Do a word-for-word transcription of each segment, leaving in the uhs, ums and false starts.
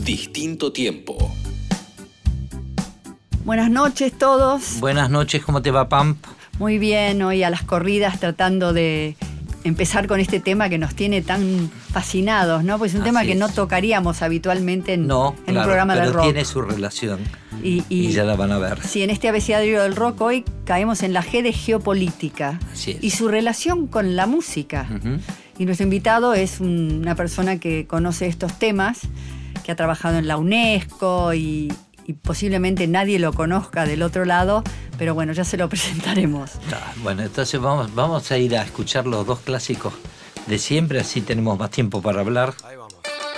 Distinto tiempo. Buenas noches todos. Buenas noches, ¿cómo te va, Pamp? Muy bien, hoy a las corridas tratando de empezar con este tema que nos tiene tan fascinados, ¿no? Pues es un Así tema que es. no tocaríamos habitualmente en, No, en claro, un programa de pero rock. tiene su relación Y, y, y ya la van a ver. Sí, en este abecedario del rock hoy caemos en la G de geopolítica Así es. y su relación con la música. Ujú. Y nuestro invitado es un- una persona que conoce estos temas, que ha trabajado en la UNESCO y, y posiblemente nadie lo conozca del otro lado, pero bueno, ya se lo presentaremos. Ah, Bueno, entonces vamos, vamos a ir a escuchar los dos clásicos de siempre, así tenemos más tiempo para hablar. Ahí vamos.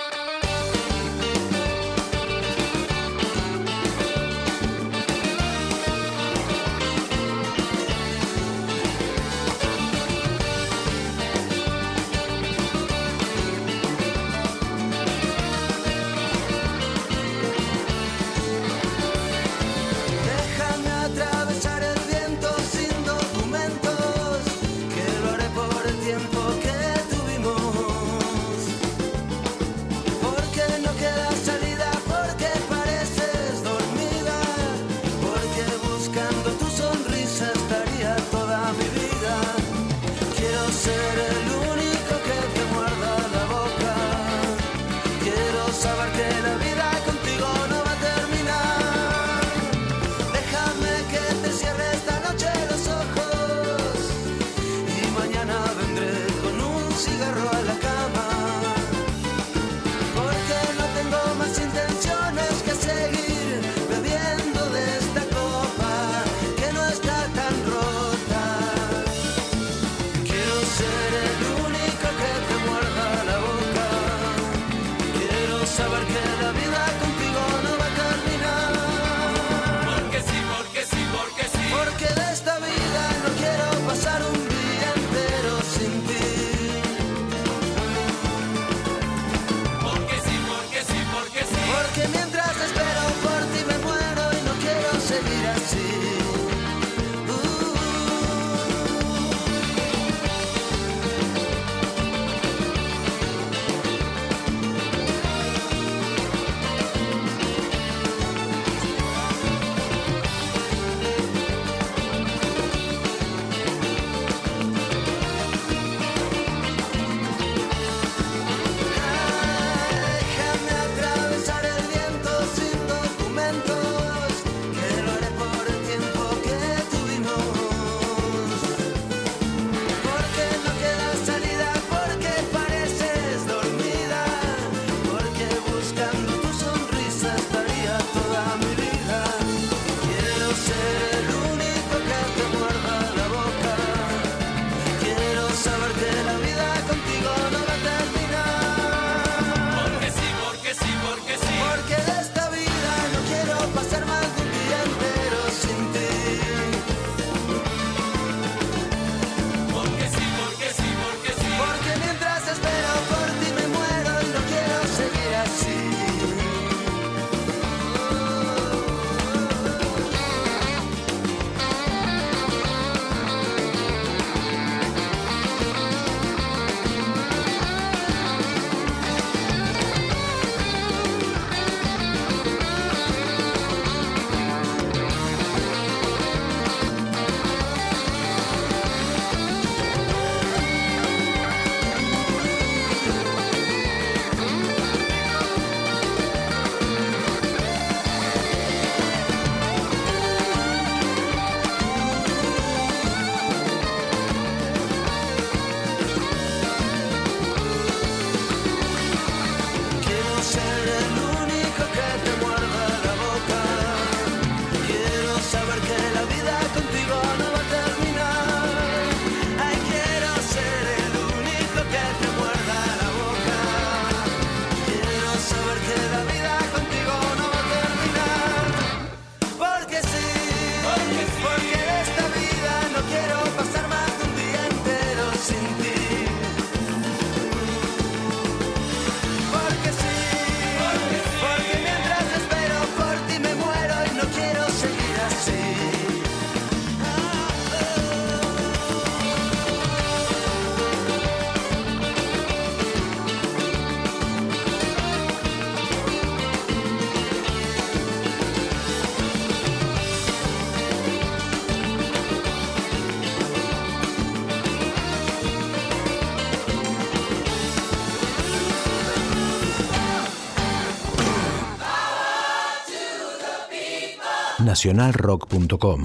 Déjame atravesar el viento sin documentos, que lo haré por el tiempo que tuvimos. nacional rock punto com.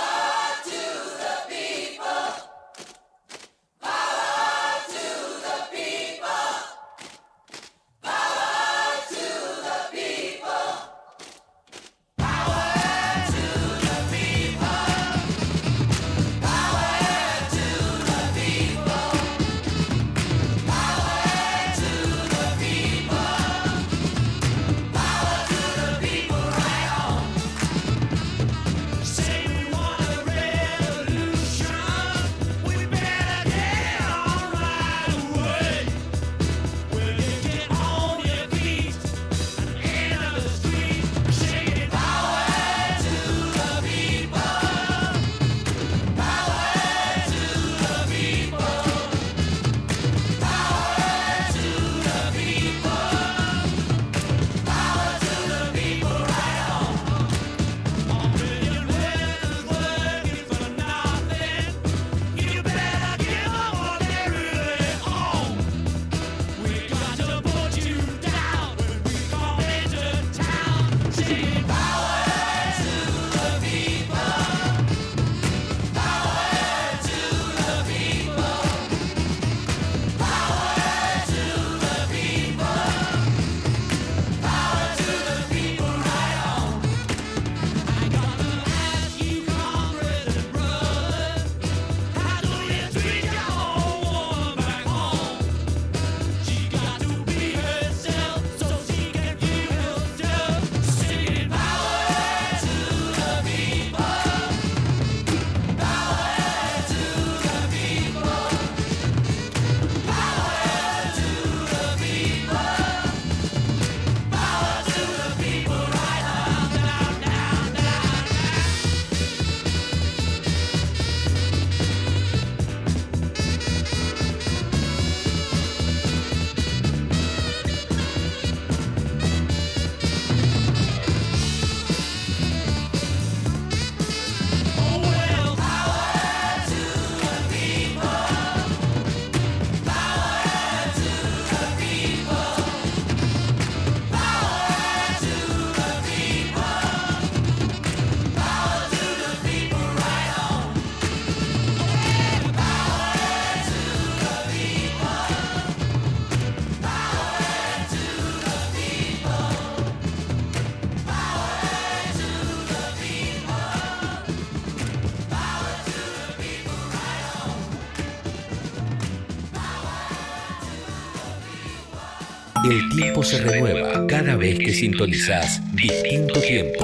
El tiempo se renueva cada vez que sintonizás Distinto Tiempo.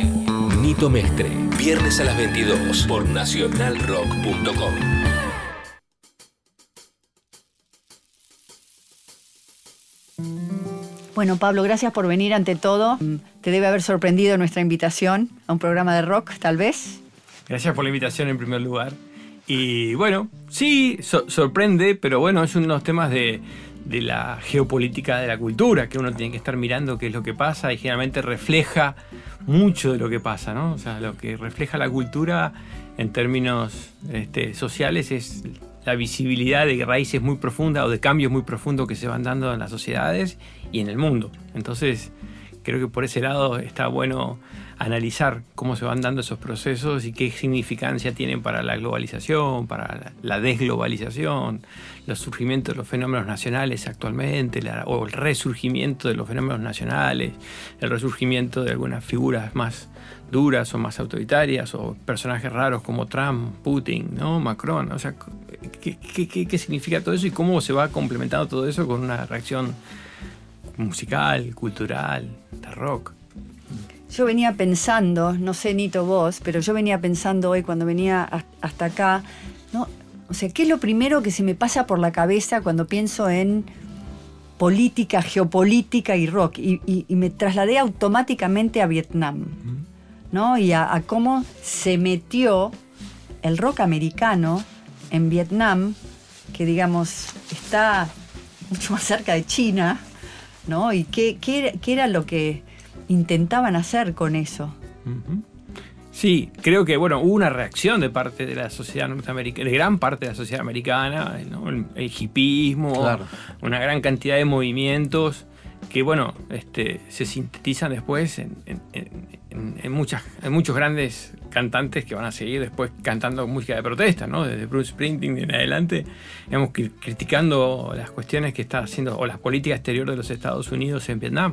Nito Mestre, viernes a las veintidós por nacional rock punto com. Bueno, Pablo, gracias por venir ante todo. Te debe haber sorprendido nuestra invitación a un programa de rock, tal vez. Gracias por la invitación en primer lugar. Y bueno, sí, so- sorprende, pero bueno, es uno de los temas de, de la geopolítica de la cultura, que uno tiene que estar mirando qué es lo que pasa y generalmente refleja mucho de lo que pasa, ¿no? O sea, lo que refleja la cultura en términos este, sociales es la visibilidad de raíces muy profundas o de cambios muy profundos que se van dando en las sociedades y en el mundo. Entonces, creo que por ese lado está bueno analizar cómo se van dando esos procesos y qué significancia tienen para la globalización, para la desglobalización, los surgimientos de los fenómenos nacionales actualmente, la, o el resurgimiento de los fenómenos nacionales, el resurgimiento de algunas figuras más duras o más autoritarias, o personajes raros como Trump, Putin, ¿no? Macron. O sea, ¿qué, qué, qué, qué significa todo eso y cómo se va complementando todo eso con una reacción musical, cultural, de rock? Yo venía pensando, no sé, Nito, vos, pero yo venía pensando hoy cuando venía hasta acá, ¿no? O sea, ¿qué es lo primero que se me pasa por la cabeza cuando pienso en política, geopolítica y rock? Y, y, y me trasladé automáticamente a Vietnam, ¿no? Y a, a cómo se metió el rock americano en Vietnam, que digamos está mucho más cerca de China, ¿no? Y qué, qué, qué era lo que intentaban hacer con eso. Uh-huh. Sí, creo que bueno, hubo una reacción de parte de la sociedad norteamericana, de gran parte de la sociedad americana, ¿no? el, el hipismo, claro. Una gran cantidad de movimientos que bueno, este, se sintetizan después en, en, en, en, muchas, en muchos grandes cantantes que van a seguir después cantando música de protesta, ¿no? Desde Bruce Springsteen en adelante, digamos, criticando las cuestiones que está haciendo, o la política exterior de los Estados Unidos en Vietnam.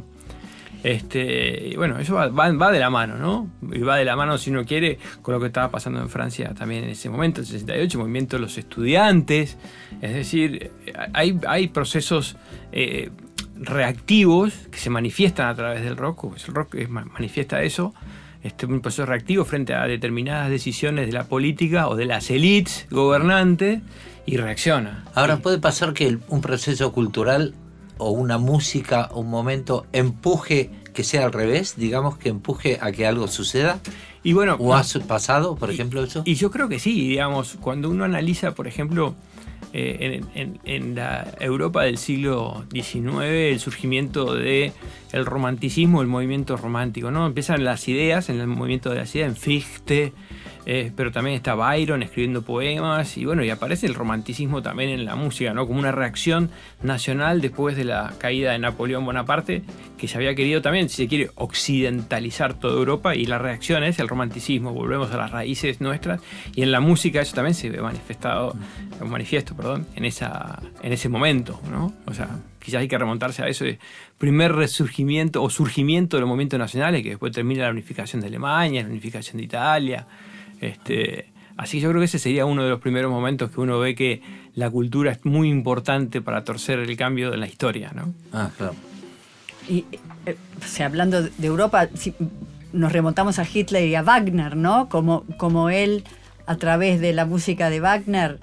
Este, y bueno, eso va, va, va de la mano, ¿no? Y va de la mano, si uno quiere, con lo que estaba pasando en Francia también en ese momento, el sesenta y ocho, el movimiento de los estudiantes. Es decir, hay, hay procesos eh, reactivos que se manifiestan a través del rock. El rock es, manifiesta eso, este, un proceso reactivo frente a determinadas decisiones de la política o de las élites gobernantes, y reacciona. Ahora, y, puede pasar que el, un proceso cultural o una música, un momento, empuje, que sea al revés, digamos, que empuje a que algo suceda. Y bueno, ¿O ha pasado, por y, ejemplo, eso? Y yo creo que sí, digamos, cuando uno analiza, por ejemplo, eh, en, en, en la Europa del siglo diecinueve, el surgimiento del romanticismo, el movimiento romántico, ¿no? Empiezan las ideas, en el movimiento de las ideas, en Fichte, Eh, pero también está Byron escribiendo poemas, y bueno, y aparece el romanticismo también en la música, ¿no? Como una reacción nacional después de la caída de Napoleón Bonaparte, que se había querido también, si se quiere, occidentalizar toda Europa, y la reacción es el romanticismo, volvemos a las raíces nuestras, y en la música eso también se ve manifestado, un manifiesto, perdón, en, esa, en ese momento, ¿no? O sea, quizás hay que remontarse a eso de primer resurgimiento o surgimiento de los movimientos nacionales, que después termina la unificación de Alemania, la unificación de Italia. Este, así yo creo que ese sería uno de los primeros momentos que uno ve que la cultura es muy importante para torcer el cambio de la historia, ¿no? Ah, claro. Y, eh, o sea, hablando de Europa, si nos remontamos a Hitler y a Wagner, ¿no? Como, como él, a través de la música de Wagner,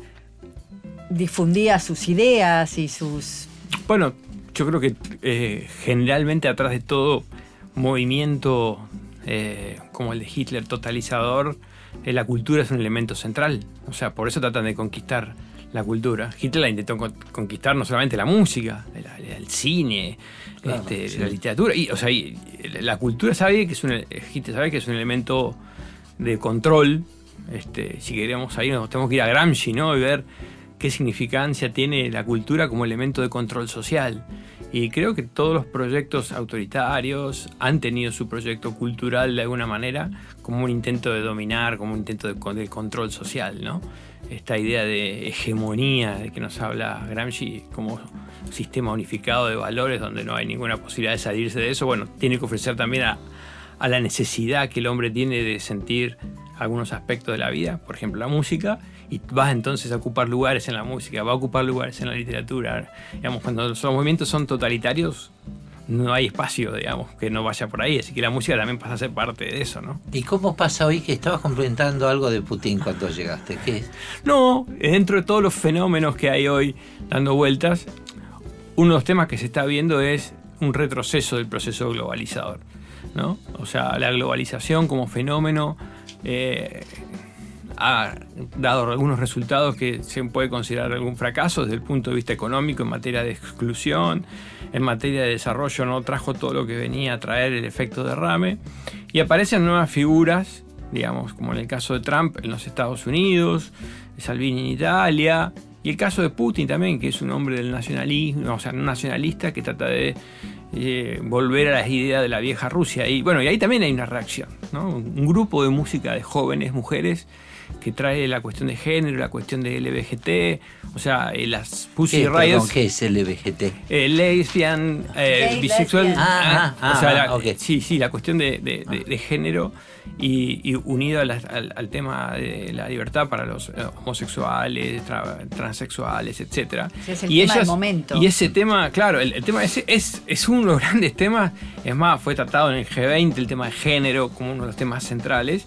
difundía sus ideas y sus... Bueno, yo creo que eh, generalmente atrás de todo movimiento eh, como el de Hitler totalizador, eh, la cultura es un elemento central. O sea, por eso tratan de conquistar la cultura. Hitler la intentó con, conquistar no solamente la música, el, el cine, claro, este, sí. la literatura. Y, o sea, y, la cultura sabe que es un, Hitler sabe que es un elemento de control. Este, si queremos ahí, nos tenemos que ir a Gramsci, ¿no? Y ver qué significancia tiene la cultura como elemento de control social. Y creo que todos los proyectos autoritarios han tenido su proyecto cultural de alguna manera como un intento de dominar, como un intento de, de control social, ¿no? Esta idea de hegemonía de que nos habla Gramsci como sistema unificado de valores donde no hay ninguna posibilidad de salirse de eso, bueno, tiene que ofrecer también a, a la necesidad que el hombre tiene de sentir algunos aspectos de la vida, por ejemplo la música, y va entonces a ocupar lugares en la música, va a ocupar lugares en la literatura. Digamos, cuando los movimientos son totalitarios, no hay espacio, digamos, que no vaya por ahí, así que la música también pasa a ser parte de eso, ¿no? ¿Y cómo pasa hoy que estabas complementando algo de Putin cuando llegaste? ¿Qué es? No, dentro de todos los fenómenos que hay hoy dando vueltas, uno de los temas que se está viendo es un retroceso del proceso globalizador, ¿no? O sea, la globalización como fenómeno eh, ha dado algunos resultados que se puede considerar algún fracaso desde el punto de vista económico, en materia de exclusión, en materia de desarrollo no trajo todo lo que venía a traer el efecto derrame, y aparecen nuevas figuras, digamos, como en el caso de Trump en los Estados Unidos, Salvini en Italia, y el caso de Putin también, que es un hombre del nacionalismo, o sea, un nacionalista que trata de eh, volver a las ideas de la vieja Rusia. Y bueno, y ahí también hay una reacción, ¿no? Un grupo de música de jóvenes mujeres que trae la cuestión de género, la cuestión de L G B T, o sea, eh, las Pussy Riot. ¿Qué es L G B T? Eh, lesbian, eh, Gay, bisexual. lesbian. Ah, ah, o sea, ah, la, okay. sí, sí, la cuestión de, de, de, de género y, y unido a la, al, al tema de la libertad para los eh, homosexuales, tra, transexuales, etcétera. Sí, es el y tema ellas, del momento. Y ese tema, claro, el, el tema ese es, es uno de los grandes temas. Es más, fue tratado en el G veinte el tema de género como uno de los temas centrales.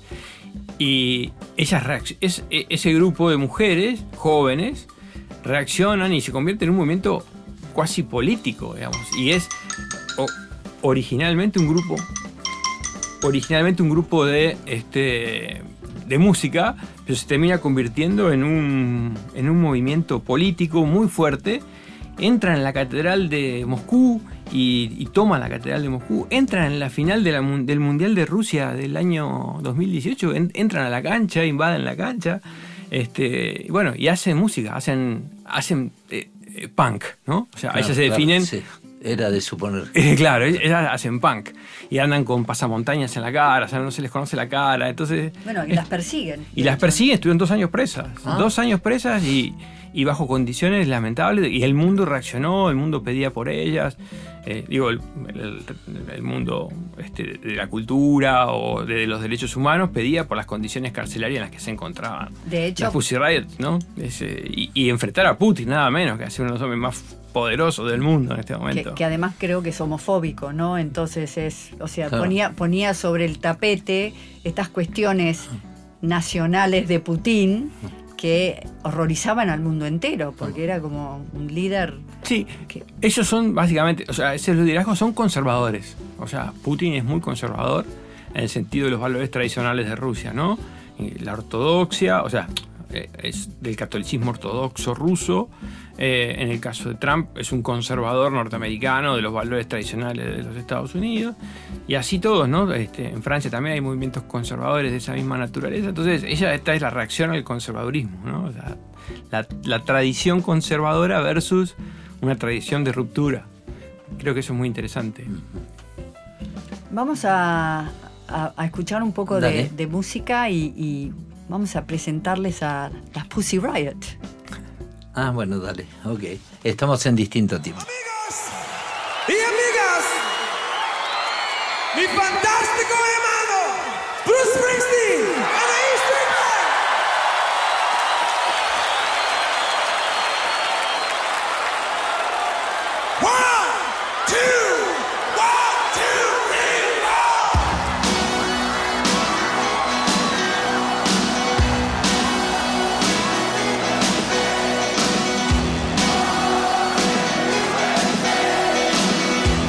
Y ellas es, ese grupo de mujeres jóvenes reaccionan y se convierte en un movimiento cuasi político, digamos, y es o, originalmente un grupo originalmente un grupo de este de música, pero se termina convirtiendo en un en un movimiento político muy fuerte. Entran en la catedral de Moscú y, y toman la catedral de Moscú, entran en la final de la, del Mundial de Rusia del año dos mil dieciocho, en, entran a la cancha, invaden la cancha, este, y bueno, y hacen música, hacen, hacen eh, eh, punk, ¿no? O sea, Claro, ellas se claro, definen sí. Era de suponer. Eh, claro, ellas hacen punk y andan con pasamontañas en la cara, o sea, no se les conoce la cara, entonces... Bueno, y las persiguen. Y las persiguen, estuvieron dos años presas, Ah. dos años presas y, y bajo condiciones lamentables, y el mundo reaccionó, el mundo pedía por ellas, eh, digo, el, el- el mundo este, de la cultura o de los derechos humanos pedía por las condiciones carcelarias en las que se encontraban. De hecho, Las Pussy Riot, ¿no? Es, eh, y, y enfrentar a Putin, nada menos, que hace uno de los hombres más poderosos del mundo en este que, momento. que además creo que es homofóbico, ¿no? Entonces es, o sea, Claro. ponía, ponía sobre el tapete estas cuestiones nacionales de Putin que horrorizaban al mundo entero, porque era como un líder Sí, que... ellos son básicamente, o sea, esos liderazgos son conservadores. O sea, Putin es muy conservador en el sentido de los valores tradicionales de Rusia, ¿no? Y la ortodoxia, o sea, eh, es del catolicismo ortodoxo ruso. Eh, en el caso de Trump, es un conservador norteamericano de los valores tradicionales de los Estados Unidos. Y así todos, ¿no? Este, en Francia también hay movimientos conservadores de esa misma naturaleza. Entonces, ella, esta es la reacción al conservadurismo, ¿no? O sea, la, la tradición conservadora versus una tradición de ruptura. Creo que eso es muy interesante. Vamos a, a- a escuchar un poco de, Dale. de música y, y vamos a presentarles a las Pussy Riot. Ah, bueno, dale, ok. Estamos en distinto tiempo. Amigos y amigas, mi fantástico hermano Bruce Springsteen and the E Street Band. One, two, one, two, three, four.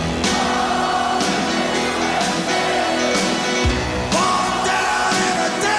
Born down in a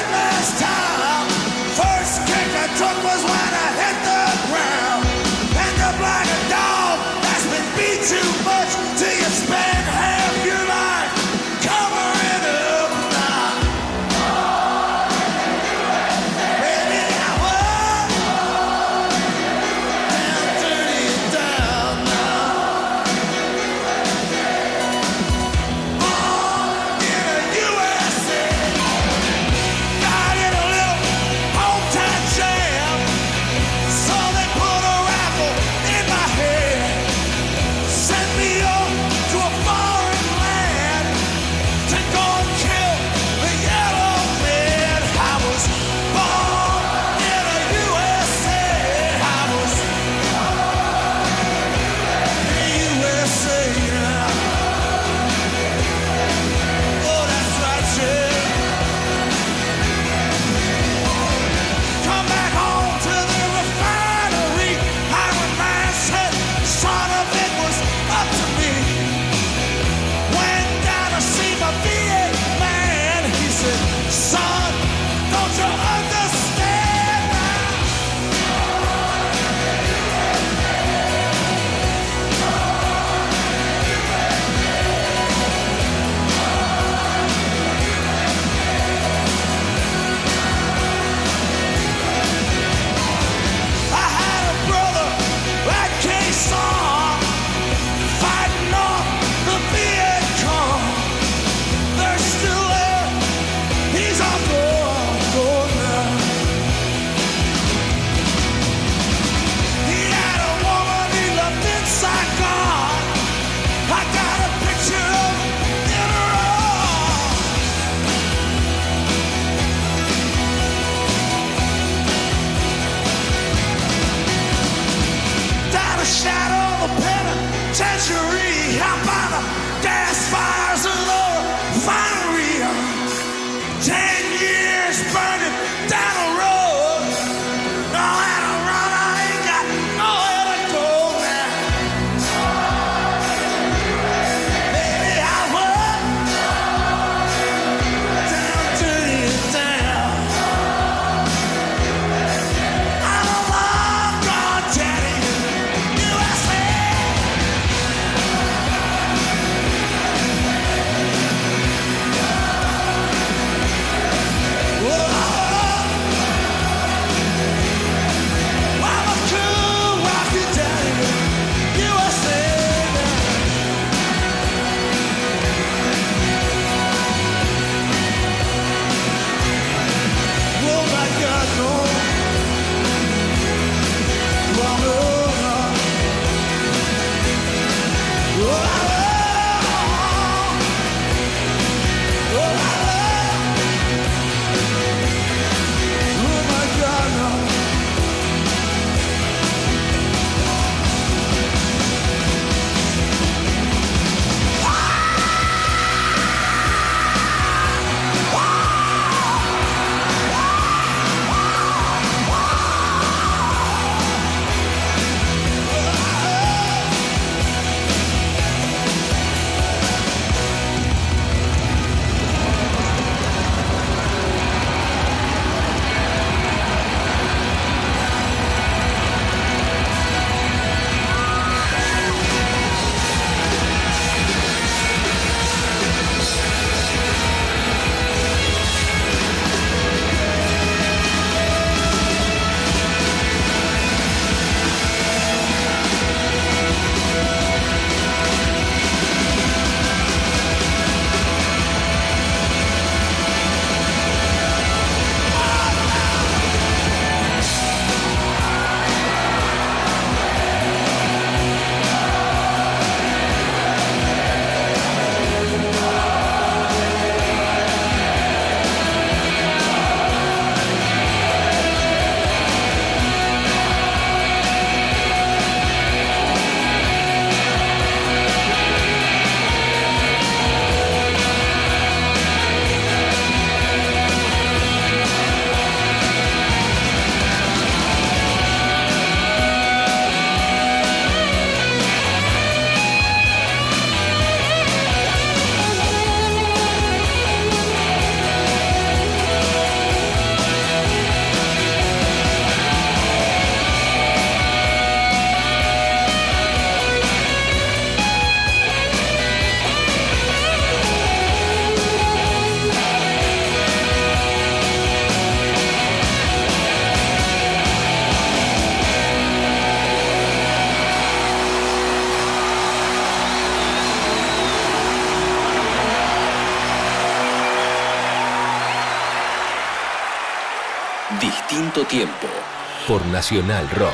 Tiempo por Nacional Rock.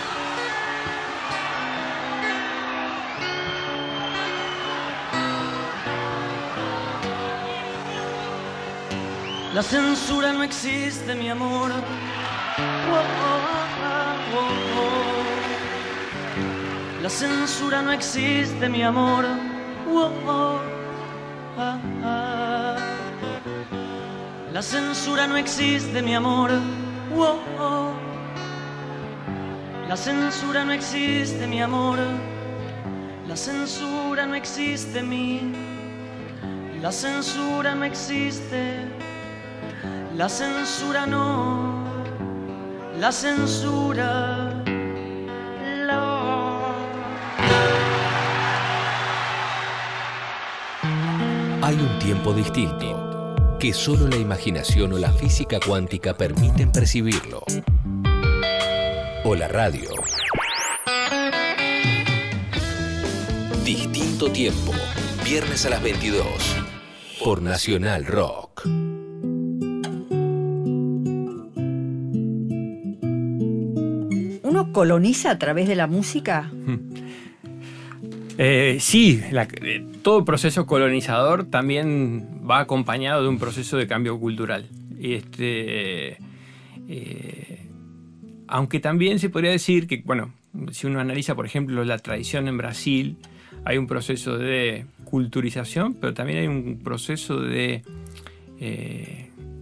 La censura no existe, mi amor. Oh, oh, oh, oh. La censura no existe, mi amor. Oh, oh, ah, ah. La censura no existe, mi amor. Oh, oh. La censura no existe, mi amor. La censura no existe, mi. La censura no existe. La censura no, la censura, la... Hay un tiempo distinto, que solo la imaginación o la física cuántica permiten percibirlo. O la radio. Distinto Tiempo, viernes a las veintidós, por Nacional Rock. ¿Uno coloniza a través de la música? Eh, sí, la, eh, todo proceso colonizador también va acompañado de un proceso de cambio cultural. Y este, eh, aunque también se podría decir que, bueno, si uno analiza, por ejemplo, la tradición en Brasil, hay un proceso de culturización, pero también hay un proceso de... Eh,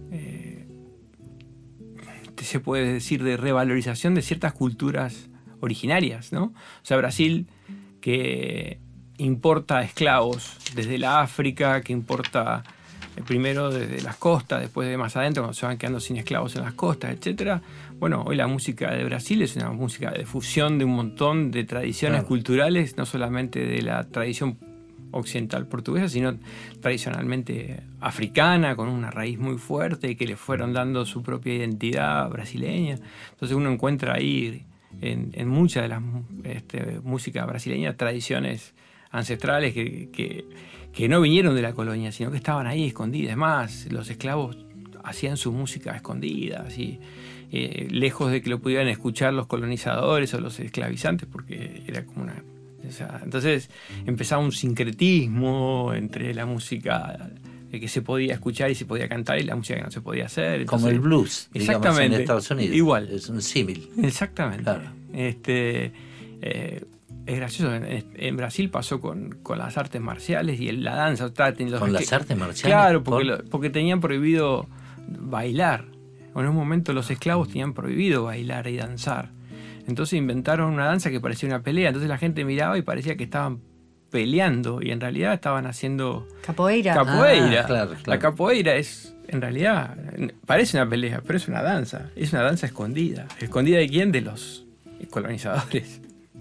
se puede decir de revalorización de ciertas culturas originarias, ¿no? O sea, Brasil, que importa esclavos desde la África, que importa primero desde las costas, después de más adentro, cuando se van quedando sin esclavos en las costas, etcétera. Bueno, hoy la música de Brasil es una música de fusión de un montón de tradiciones Claro. culturales, no solamente de la tradición occidental portuguesa, sino tradicionalmente africana, con una raíz muy fuerte, que le fueron dando su propia identidad brasileña. Entonces uno encuentra ahí en, en muchas de las este, músicas brasileñas tradiciones ancestrales que, que, que no vinieron de la colonia, sino que estaban ahí escondidas. Es más, los esclavos hacían su música escondida, así, eh, lejos de que lo pudieran escuchar los colonizadores o los esclavizantes, porque era como una... O sea, entonces empezaba un sincretismo entre la música que se podía escuchar y se podía cantar y la música que no se podía hacer. Entonces, como el blues, digamos, exactamente, en Estados Unidos. Igual. Es un símil. Exactamente. Claro. Este, eh, es gracioso. En, en Brasil pasó con, con las artes marciales y el, la danza. Los ¿Con que, las artes marciales? Claro, porque, ¿Por? lo, porque tenían prohibido bailar. En un momento los esclavos tenían prohibido bailar y danzar. Entonces inventaron una danza que parecía una pelea. Entonces la gente miraba y parecía que estaban peleando y en realidad estaban haciendo Capoeira. capoeira. Ah, claro, claro. La capoeira es, en realidad, parece una pelea, pero es una danza. Es una danza escondida. ¿Escondida de quién? De los colonizadores.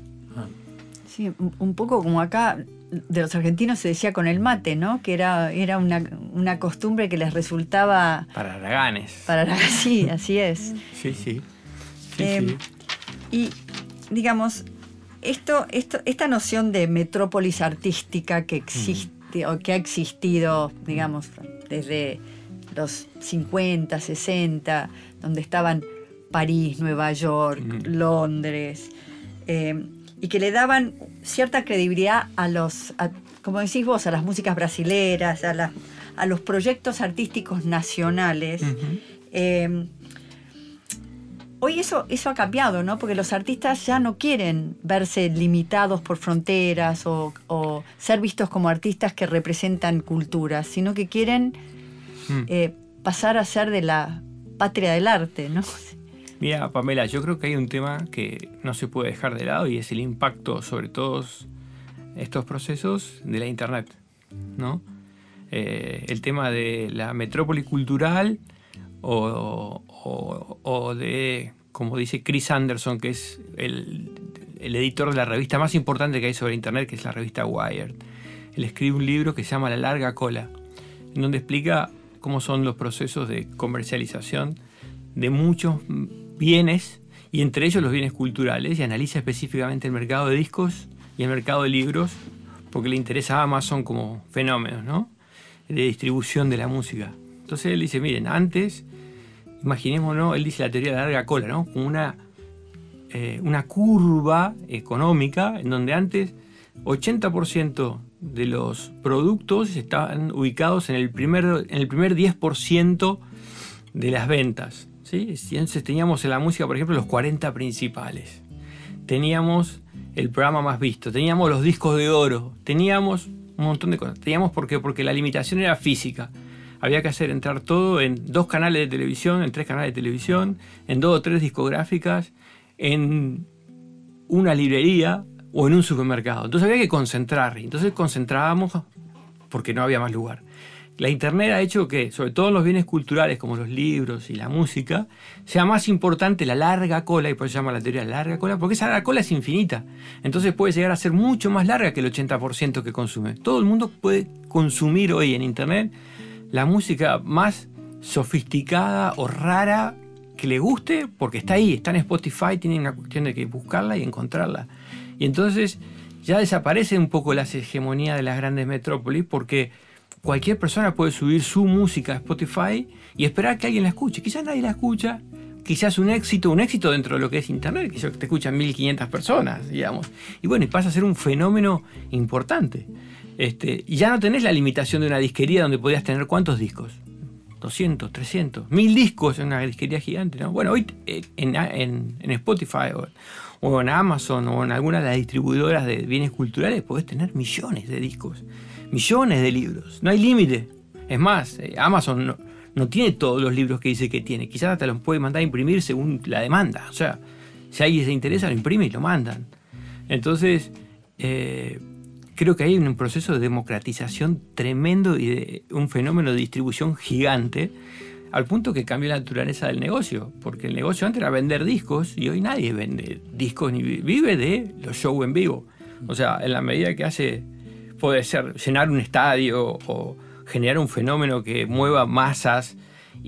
Sí, un, un poco como acá de los argentinos se decía con el mate, ¿no? Que era, era una, una costumbre que les resultaba... Para haraganes. Para sí, así es. Sí, sí. sí, Eh, sí. Y, digamos, esto, esto, esta noción de metrópolis artística que existe, o que ha existido, digamos, desde los cincuenta, sesenta, donde estaban París, Nueva York, Mm. Londres, eh, y que le daban cierta credibilidad a los, a, como decís vos, a las músicas brasileras, a, las, a los proyectos artísticos nacionales. Ujú. eh, Hoy eso, eso ha cambiado, ¿no? Porque los artistas ya no quieren verse limitados por fronteras o, o ser vistos como artistas que representan culturas, sino que quieren Mm. eh, pasar a ser de la patria del arte, ¿no? Mira, Pamela, yo creo que hay un tema que no se puede dejar de lado y es el impacto sobre todos estos procesos de la Internet, ¿no? Eh, el tema de la metrópoli cultural o, o, o de, como dice Chris Anderson, que es el, el editor de la revista más importante que hay sobre Internet, que es la revista Wired. Él escribe un libro que se llama La larga cola, en donde explica cómo son los procesos de comercialización de muchos bienes, y entre ellos los bienes culturales, y analiza específicamente el mercado de discos y el mercado de libros, porque le interesa a Amazon como fenómenos, ¿no?, de distribución de la música. Entonces él dice, miren, antes imaginémonos, él dice la teoría de la larga cola, ¿no? Como una, eh, una curva económica en donde antes ochenta por ciento de los productos estaban ubicados en el primer, en el primer diez por ciento de las ventas, ¿sí? Entonces teníamos en la música, por ejemplo, los cuarenta principales. Teníamos el programa más visto, teníamos los discos de oro, teníamos un montón de cosas. Teníamos por qué, porque la limitación era física. Había que hacer entrar todo en dos canales de televisión, en tres canales de televisión, en dos o tres discográficas, en una librería o en un supermercado. Entonces había que concentrar. Entonces concentrábamos porque no había más lugar. La internet ha hecho que, sobre todo en los bienes culturales como los libros y la música, sea más importante la larga cola, y por eso se llama la teoría de la larga cola, porque esa larga cola es infinita. Entonces puede llegar a ser mucho más larga que el ochenta por ciento que consume. Todo el mundo puede consumir hoy en internet la música más sofisticada o rara que le guste, porque está ahí, está en Spotify, tiene una cuestión de que buscarla y encontrarla. Y entonces ya desaparece un poco la hegemonía de las grandes metrópolis, porque cualquier persona puede subir su música a Spotify y esperar que alguien la escuche. Quizás nadie la escucha, quizás un éxito, un éxito dentro de lo que es internet, quizás te escuchan mil quinientas personas, digamos. Y bueno, y pasa a ser un fenómeno importante. Este, y ya no tenés la limitación de una disquería donde podías tener ¿cuántos discos? doscientos, trescientos, mil discos en una disquería gigante, ¿no? Bueno, hoy en, en, en Spotify o, o en Amazon o en alguna de las distribuidoras de bienes culturales podés tener millones de discos, millones de libros, no hay límite. Es más, eh, Amazon no, no tiene todos los libros que dice que tiene, quizás te los puede mandar a imprimir según la demanda. O sea, si a alguien se interesa, lo imprime y lo mandan. Entonces, eh, creo que hay un proceso de democratización tremendo y de un fenómeno de distribución gigante, al punto que cambió la naturaleza del negocio, porque el negocio antes era vender discos y hoy nadie vende discos ni vive de los shows en vivo. O sea, en la medida que hace, puede ser llenar un estadio o generar un fenómeno que mueva masas,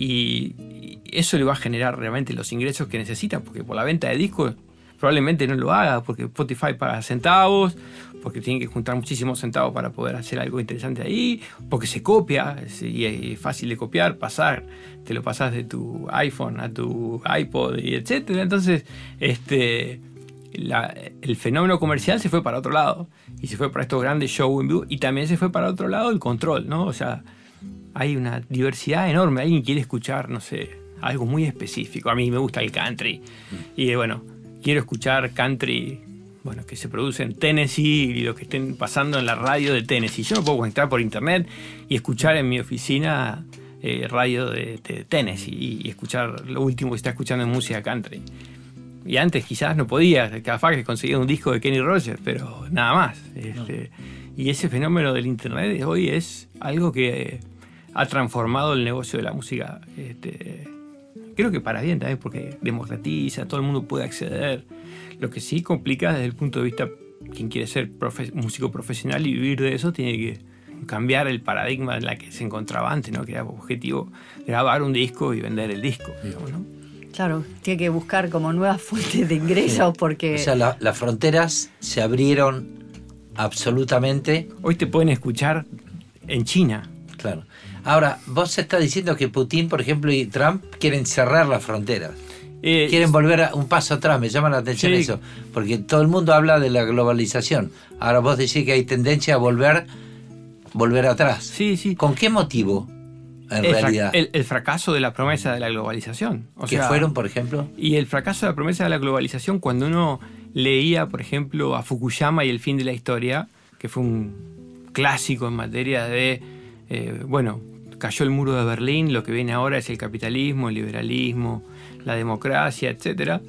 y, y eso le va a generar realmente los ingresos que necesita, porque por la venta de discos probablemente no lo haga, porque Spotify paga centavos, porque tienen que juntar muchísimos centavos para poder hacer algo interesante ahí, porque se copia, y es fácil de copiar, pasar, te lo pasas de tu iPhone a tu iPod, y etcétera. Entonces, este, la, el fenómeno comercial se fue para otro lado, y se fue para estos grandes shows en vivo, y también se fue para otro lado el control, ¿no? O sea, hay una diversidad enorme. Alguien quiere escuchar, no sé, algo muy específico. A mí me gusta el country, y bueno, quiero escuchar country, bueno, que se produce en Tennessee y lo que estén pasando en la radio de Tennessee. Yo me puedo conectar por internet y escuchar en mi oficina eh, radio de, de Tennessee y, y escuchar lo último que está escuchando en música country. Y antes quizás no podía, capaz que conseguía un disco de Kenny Rogers, pero nada más. Este, no. Y ese fenómeno del internet de hoy es algo que ha transformado el negocio de la música. Este, creo que para bien también, porque democratiza, todo el mundo puede acceder. Lo que sí complica desde el punto de vista, quien quiere ser profe- músico profesional y vivir de eso, tiene que cambiar el paradigma en la que se encontraba antes, ¿no? Que era objetivo grabar un disco y vender el disco, digamos, ¿no? Claro, tiene que buscar como nuevas fuentes de ingresos, porque... O sea, la, las fronteras se abrieron absolutamente. Hoy te pueden escuchar en China. Claro. Ahora, vos estás diciendo que Putin, por ejemplo, y Trump quieren cerrar las fronteras. Eh, quieren volver a un paso atrás, me llama la atención sí. eso, porque todo el mundo habla de la globalización. Ahora vos decís que hay tendencia a volver, volver atrás. Sí, sí. ¿Con qué motivo, en el realidad? Fra- el, el fracaso de la promesa de la globalización. O ¿Qué sea, fueron, por ejemplo? Y el fracaso de la promesa de la globalización, cuando uno leía, por ejemplo, a Fukuyama y el fin de la historia, que fue un clásico en materia de, eh, bueno, cayó el muro de Berlín, lo que viene ahora es el capitalismo, el liberalismo, la democracia, etcétera.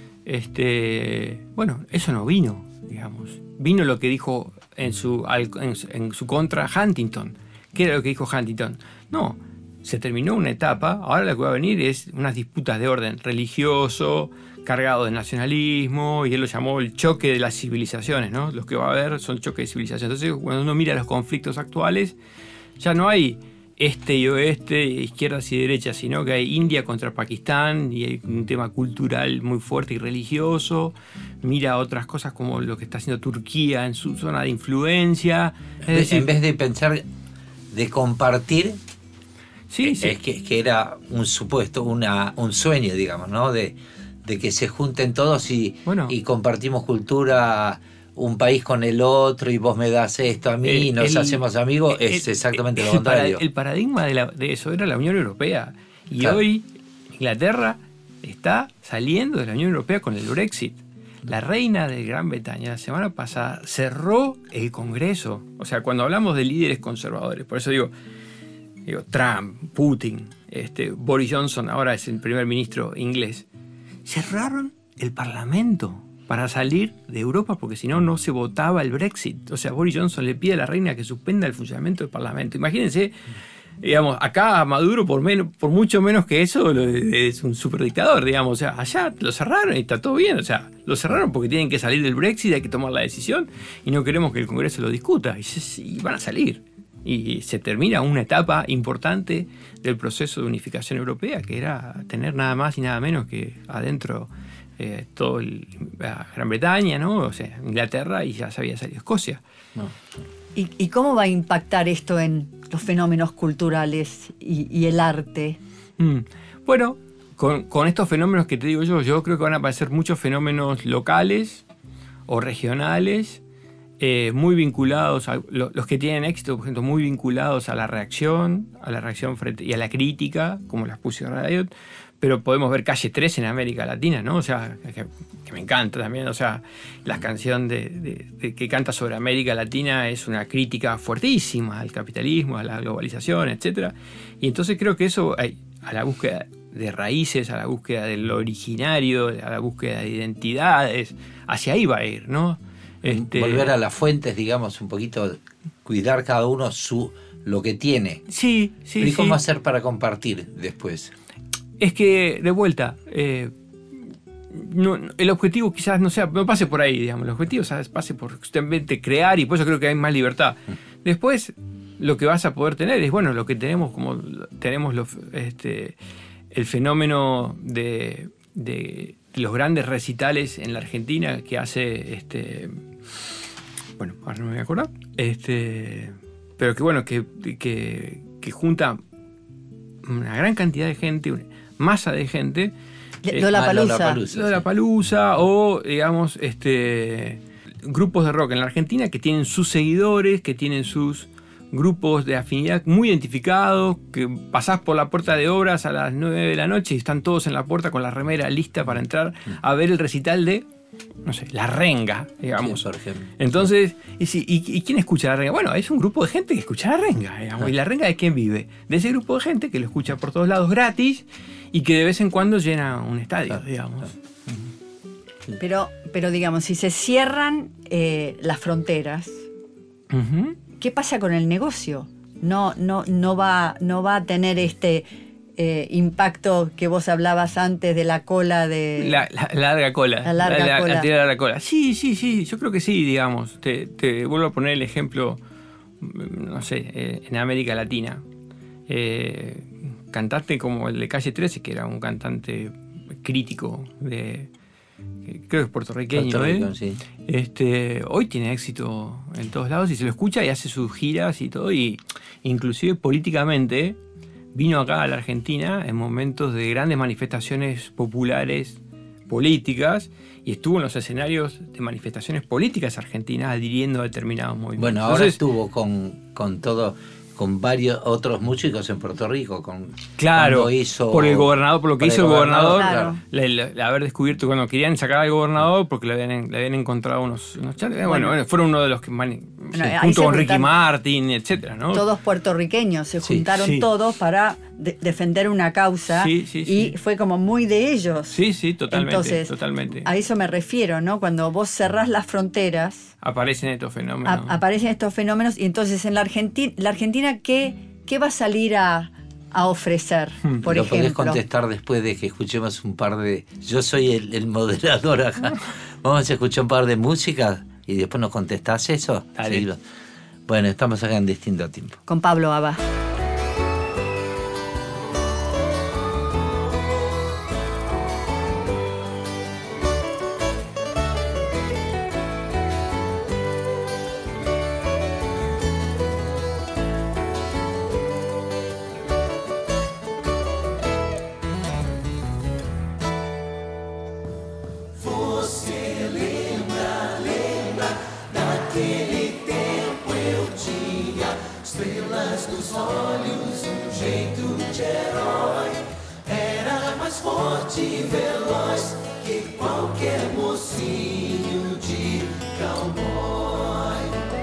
Este, bueno, eso no vino, digamos. Vino lo que dijo en su, en, en su contra Huntington. ¿Qué era lo que dijo Huntington? No, se terminó una etapa, ahora lo que va a venir es unas disputas de orden religioso, cargado de nacionalismo, y él lo llamó el choque de las civilizaciones, ¿no? Los que va a haber son choques de civilización. Entonces, cuando uno mira los conflictos actuales, ya no hay este y oeste, izquierdas y derechas, sino que hay India contra Pakistán, y hay un tema cultural muy fuerte y religioso. Mira otras cosas como lo que está haciendo Turquía en su zona de influencia. Es decir, en vez de pensar, de compartir, Sí, es, sí. es que, que era un supuesto, una, un sueño, digamos, ¿no? De, de que se junten todos y, bueno, y compartimos cultura, un país con el otro, y vos me das esto a mí, el, y nos el, hacemos amigos, el, es exactamente el, lo contrario. El paradigma de, la, de eso era la Unión Europea. Y claro. hoy Inglaterra está saliendo de la Unión Europea con el Brexit. La reina de Gran Bretaña la semana pasada cerró el Congreso. O sea, cuando hablamos de líderes conservadores, por eso digo, digo Trump, Putin, este, Boris Johnson, ahora es el primer ministro inglés, cerraron el Parlamento para salir de Europa, porque si no, no se votaba el Brexit. O sea, Boris Johnson le pide a la reina que suspenda el funcionamiento del Parlamento. Imagínense, digamos, acá Maduro, por, menos, por mucho menos que eso, es un superdictador, digamos. O sea, allá lo cerraron y está todo bien. O sea, lo cerraron porque tienen que salir del Brexit, hay que tomar la decisión y no queremos que el Congreso lo discuta. Y, se, y van a salir. Y se termina una etapa importante del proceso de unificación europea, que era tener nada más y nada menos que adentro eh, todo el, Gran Bretaña, ¿no? O sea, Inglaterra, y ya se había salido Escocia. No. ¿Y, ¿Y cómo va a impactar esto en los fenómenos culturales y, y el arte? Mm. Bueno, con, con estos fenómenos que te digo yo, yo creo que van a aparecer muchos fenómenos locales o regionales, Eh, muy vinculados, a, lo, los que tienen éxito, por ejemplo, muy vinculados a la reacción, a la reacción frente y a la crítica, como las Pussy Riot, pero podemos ver Calle trece en América Latina, ¿no? O sea, que, que me encanta también, o sea, la canción de, de, de que canta sobre América Latina es una crítica fuertísima al capitalismo, a la globalización, etcétera. Y entonces creo que eso, a la búsqueda de raíces, a la búsqueda del originario, a la búsqueda de identidades, hacia ahí va a ir, ¿no? Este, volver a las fuentes, digamos, un poquito, cuidar cada uno su lo que tiene. Sí, sí, ¿Y cómo sí. hacer para compartir después? Es que, de vuelta, eh, no, el objetivo quizás no sea, no pase por ahí, digamos, el objetivo ¿sabes? pase por justamente crear, y por eso creo que hay más libertad. Después, lo que vas a poder tener es, bueno, lo que tenemos, como tenemos los, este, el fenómeno de, de los grandes recitales en la Argentina que hace, este, bueno, ahora no me voy a acordar, este, pero que bueno, que, que, que junta una gran cantidad de gente, una masa de gente. Lollapalooza. Lollapalooza, o digamos, este, grupos de rock en la Argentina que tienen sus seguidores, que tienen sus grupos de afinidad muy identificados, que pasás por la puerta de Obras a las nueve de la noche y están todos en la puerta con la remera lista para entrar a ver el recital de, no sé, La Renga, digamos. Sí, por ejemplo. Entonces, ¿y, si, y, ¿y quién escucha La Renga? Bueno, es un grupo de gente que escucha La Renga, digamos. ¿Y La Renga de quién vive? De ese grupo de gente que lo escucha por todos lados gratis y que de vez en cuando llena un estadio, claro, digamos. Claro. Pero, pero digamos, si se cierran eh, las fronteras, uh-huh. ¿qué pasa con el negocio? No, no, no, va, no va a tener este eh, impacto que vos hablabas antes de la cola de... La, la, la larga cola. La larga la, cola. La, la larga cola. Sí, sí, sí, yo creo que sí, digamos. Te, te vuelvo a poner el ejemplo, no sé, eh, en América Latina. Eh, cantante como el de Calle trece, que era un cantante crítico de... creo que es puertorriqueño, Puerto Rico, ¿eh? Sí. Este, hoy tiene éxito en todos lados y se lo escucha y hace sus giras y todo, y inclusive políticamente vino acá a la Argentina en momentos de grandes manifestaciones populares políticas y estuvo en los escenarios de manifestaciones políticas argentinas adhiriendo a determinados movimientos. Bueno, ahora Entonces, estuvo con, con todo, con varios otros músicos en Puerto Rico, con claro, hizo, por el gobernador, por lo que hizo el gobernador, claro. le, le, le haber descubierto cuando querían sacar al gobernador porque le habían, le habían encontrado unos, unos chats. Bueno, bueno, bueno, fueron uno de los que mani- bueno, sí, junto con Ricky juntan, Martin, etcétera, ¿no? Todos puertorriqueños se sí, juntaron sí. todos para de- defender una causa sí, sí, y sí. fue como muy de ellos. Sí, sí, totalmente. Entonces, totalmente. a eso me refiero, ¿no? Cuando vos cerrás las fronteras, aparecen estos fenómenos. a- aparecen estos fenómenos y entonces en la Argentina, la Argentina ¿qué, qué va a salir a, a ofrecer, Hmm. por Lo ejemplo? podés contestar después de que escuchemos un par de... Yo soy el, el moderador acá. Vamos a escuchar un par de música y después nos contestás eso. Dale. Sí. Bueno, estamos acá en Distinto Tiempo. Con Pablo Abba. Naquele tempo eu tinha estrelas nos olhos, um jeito de herói. Era mais forte e veloz que qualquer mocinho de cowboy.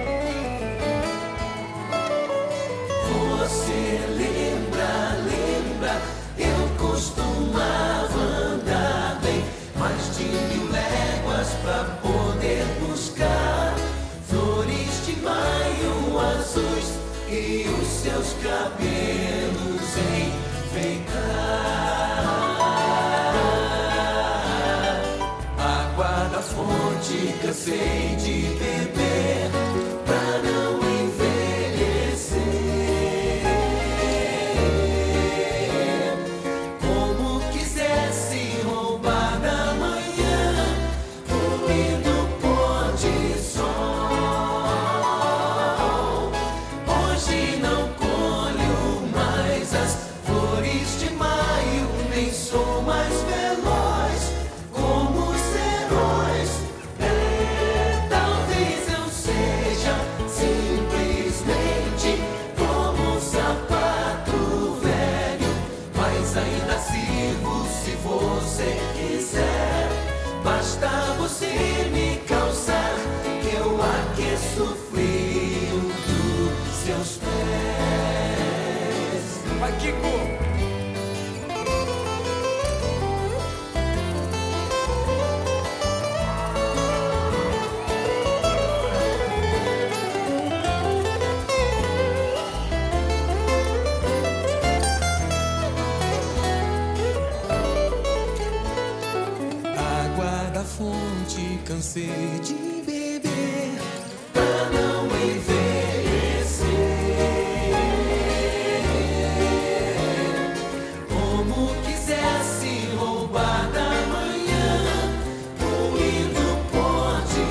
Você lembra, lembra, eu costumava andar bem mais de mil léguas pra poder buscar flores de maio azuis e os seus cabelos enfeitar. Água da fonte cansei de beber pra não envelhecer. Como quisesse roubar da manhã o lindo pôr de sol. Hoje não colho mais as flores de maio, nem sou mais veloz como os heróis. É, talvez eu seja simplesmente como um sapato velho, mas ainda sirvo se você quiser. Basta você me calçar que eu aqueço o frio dos seus pés. Vai, Kiko! Água da fonte cansei de beber pra não envelhecer. Como quisesse roubar da manhã o lindo pôr de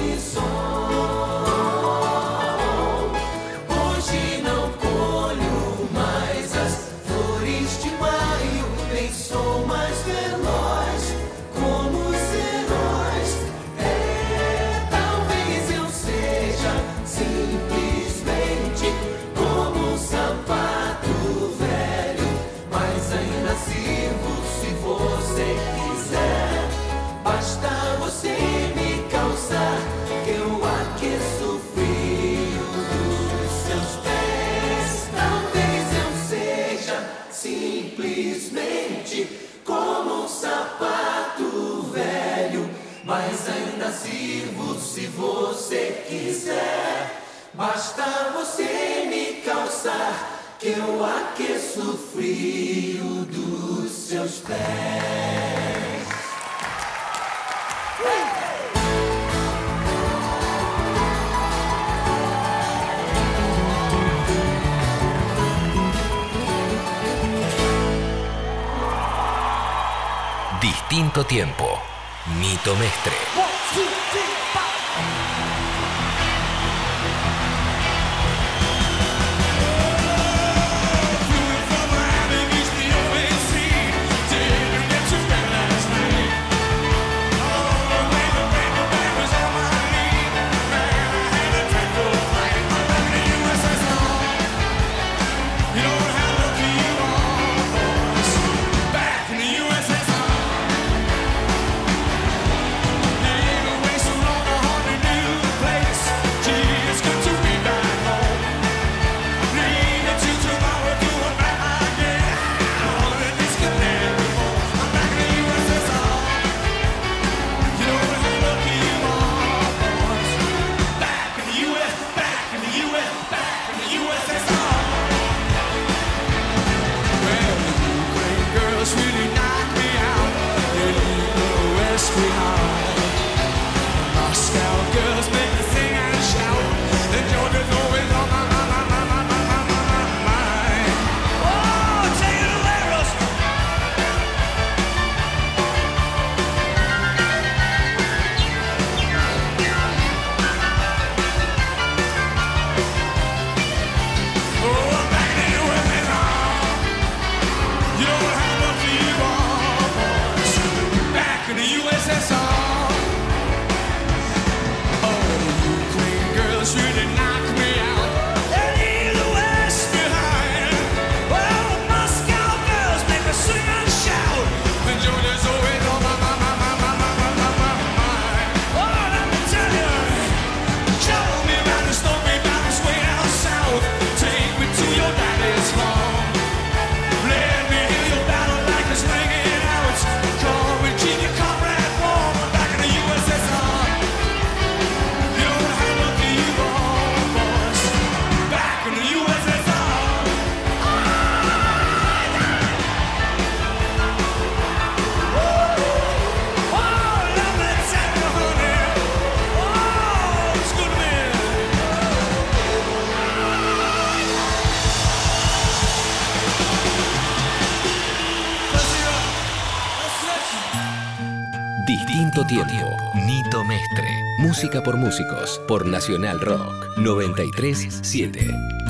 sol. Hoje não colho mais as flores de maio, nem sou mais veloz como os heróis. É, talvez eu seja simplesmente como um sapato velho, mas ainda sirvo se você quiser. Basta você me calçar que eu aqueço o frio dos seus pés. Talvez eu seja simplesmente como um sapato velho, mas ainda sirvo se você quiser. Basta você me calçar que eu aqueço o frio dos seus pés. Distinto tiempo. Nito Mestre. Back in the U S S R. Tiempo. Nito Mestre. Música por músicos. Por Nacional Rock. noventa y tres siete.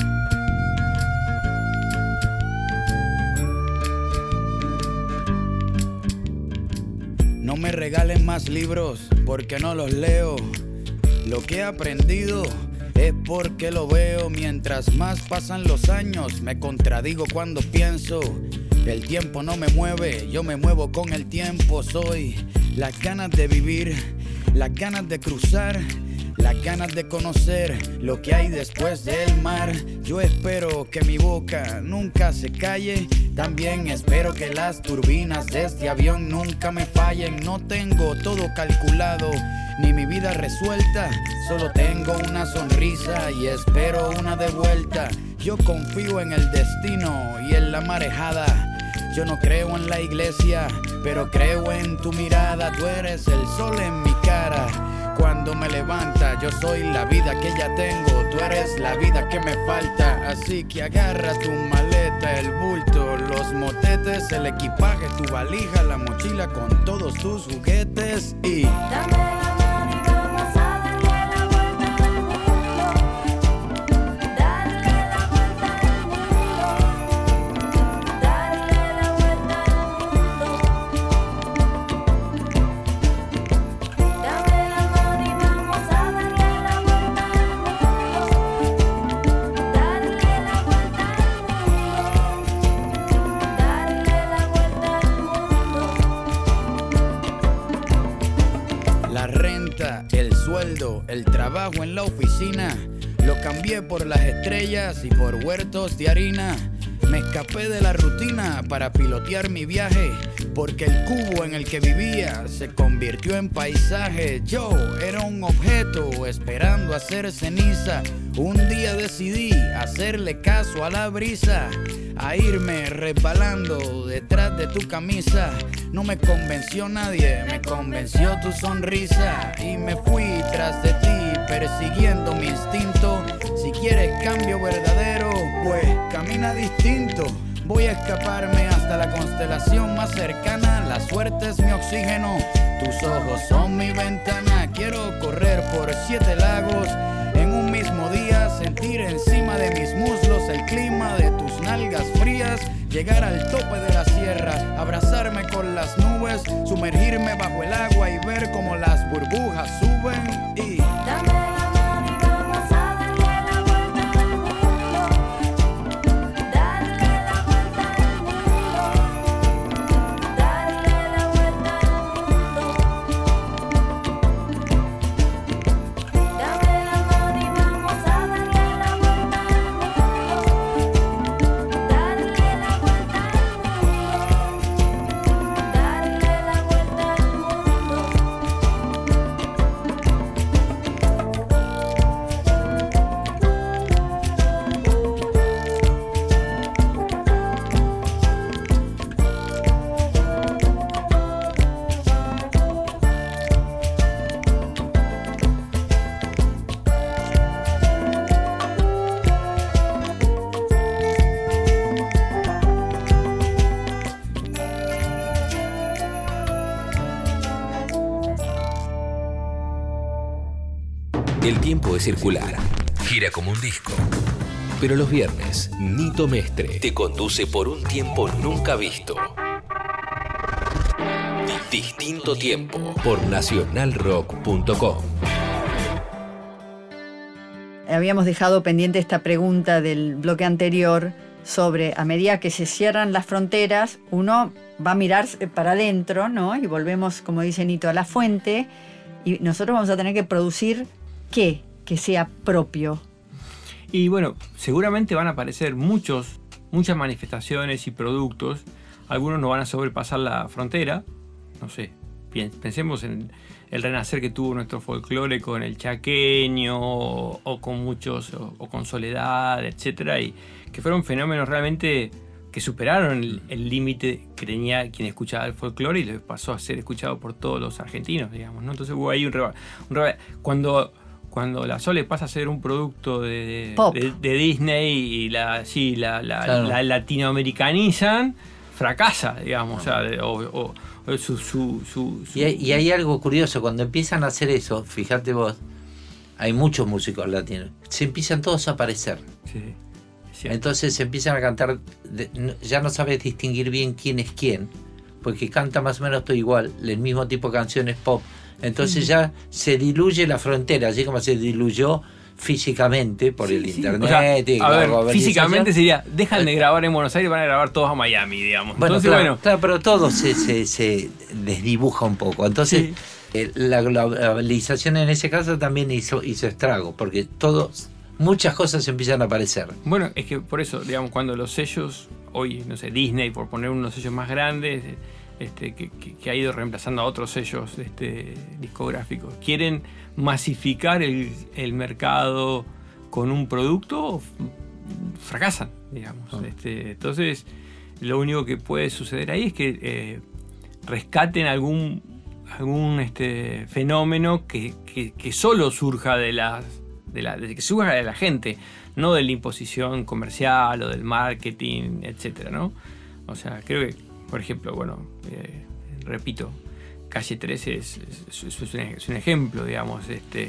No me regalen más libros porque no los leo. Lo que he aprendido es porque lo veo. Mientras más pasan los años, me contradigo cuando pienso. El tiempo no me mueve, yo me muevo con el tiempo. Soy las ganas de vivir, las ganas de cruzar, las ganas de conocer lo que hay después del mar. Yo espero que mi boca nunca se calle. También espero que las turbinas de este avión nunca me fallen. No tengo todo calculado, ni mi vida resuelta. Solo tengo una sonrisa y espero una de vuelta. Yo confío en el destino y en la marejada. Yo no creo en la iglesia, pero creo en tu mirada. Tú eres el sol en mi cara. Cuando me levanta, yo soy la vida que ya tengo. Tú eres la vida que me falta. Así que agarra tu maleta, el bulto, los motetes, el equipaje, tu valija, la mochila con todos tus juguetes y... Dame la mano y vamos a darle la vuelta al mundo. Darle la vuelta al mundo. Darle la vuelta al mundo. Dame la mano y vamos a darle la vuelta al mundo. Darle la vuelta al mundo. Darle la vuelta al mundo. La renta, el sueldo, el trabajo en la oficina, lo cambié por las estrellas y por huertos de harina. Me escapé de la rutina para pilotear mi viaje, porque el cubo en el que vivía se convirtió en paisaje. Yo era un objeto esperando hacer ceniza. Un día decidí hacerle caso a la brisa, a irme resbalando detrás de tu camisa. No me convenció nadie, me convenció tu sonrisa. Y me fui tras de ti, persiguiendo mi instinto. Si quieres cambio verdadero, pues camina distinto. Voy a escaparme hasta la constelación más cercana. La suerte es mi oxígeno, tus ojos son mi ventana. Quiero correr por siete lagos en un mismo día, sentir encima de mis muslos el clima de tus nalgas frías, llegar al tope de la sierra, abrazarme con las nubes, sumergirme bajo el agua y ver cómo las burbujas suben y... Dame la mano y vamos a darle la vuelta al mundo. Darle la vuelta al mundo. Darle la vuelta al mundo. Dame la mano y vamos a darle la vuelta al mundo. Darle la vuelta al mundo. Darle la vuelta al mundo. El tiempo es circular, gira como un disco. Pero los viernes, Nito Mestre te conduce por un tiempo nunca visto. Distinto tiempo por nacional rock punto com. Habíamos dejado pendiente esta pregunta del bloque anterior sobre, a medida que se cierran las fronteras, uno va a mirar para adentro, ¿no? Y volvemos, como dice Nito, a la fuente, y nosotros vamos a tener que producir ¿qué? Que sea propio. Y bueno, seguramente van a aparecer muchos, muchas manifestaciones y productos. Algunos no van a sobrepasar la frontera. No sé, pensemos en el renacer que tuvo nuestro folclore con el chaqueño, o, o con muchos, o, o con Soledad, etcétera, y que fueron fenómenos realmente que superaron el límite que tenía quien escuchaba el folclore y les pasó a ser escuchado por todos los argentinos, digamos, ¿no? Entonces hubo ahí un reba, un reba, cuando Cuando la Sole pasa a ser un producto de, de, de, de Disney y la, sí, la, la, claro. la latinoamericanizan, fracasa, digamos, o sea, o, o, o su, su, su, su... Y, hay, y hay algo curioso, cuando empiezan a hacer eso, fíjate vos, hay muchos músicos latinos, se empiezan todos a aparecer. Sí, entonces se empiezan a cantar, de, ya no sabes distinguir bien quién es quién, porque canta más o menos todo igual, el mismo tipo de canciones pop. Entonces sí. ya se diluye la frontera, así como se diluyó físicamente por sí, el sí. internet. O sea, y a ver, físicamente sería, dejan de grabar en Buenos Aires y van a grabar todos a Miami, digamos. Bueno, Entonces, claro, bueno. claro, pero todo se, se, se desdibuja un poco. Entonces, sí. eh, la globalización en ese caso también hizo, hizo estrago, porque todos, muchas cosas empiezan a aparecer. Bueno, es que por eso, digamos, cuando los sellos, hoy, no sé, Disney, por poner unos sellos más grandes, este, que, que, que ha ido reemplazando a otros sellos este, discográficos, quieren masificar el, el mercado con un producto, fracasan, digamos. Oh. Este, entonces, lo único que puede suceder ahí es que eh, rescaten algún, algún este, fenómeno que, que, que solo surja de las, de la, de que surja de la gente, no de la imposición comercial o del marketing, etcétera, ¿no? O sea, creo que, por ejemplo, bueno, eh, repito, Calle trece es, es, es, un, es un ejemplo, digamos. Este,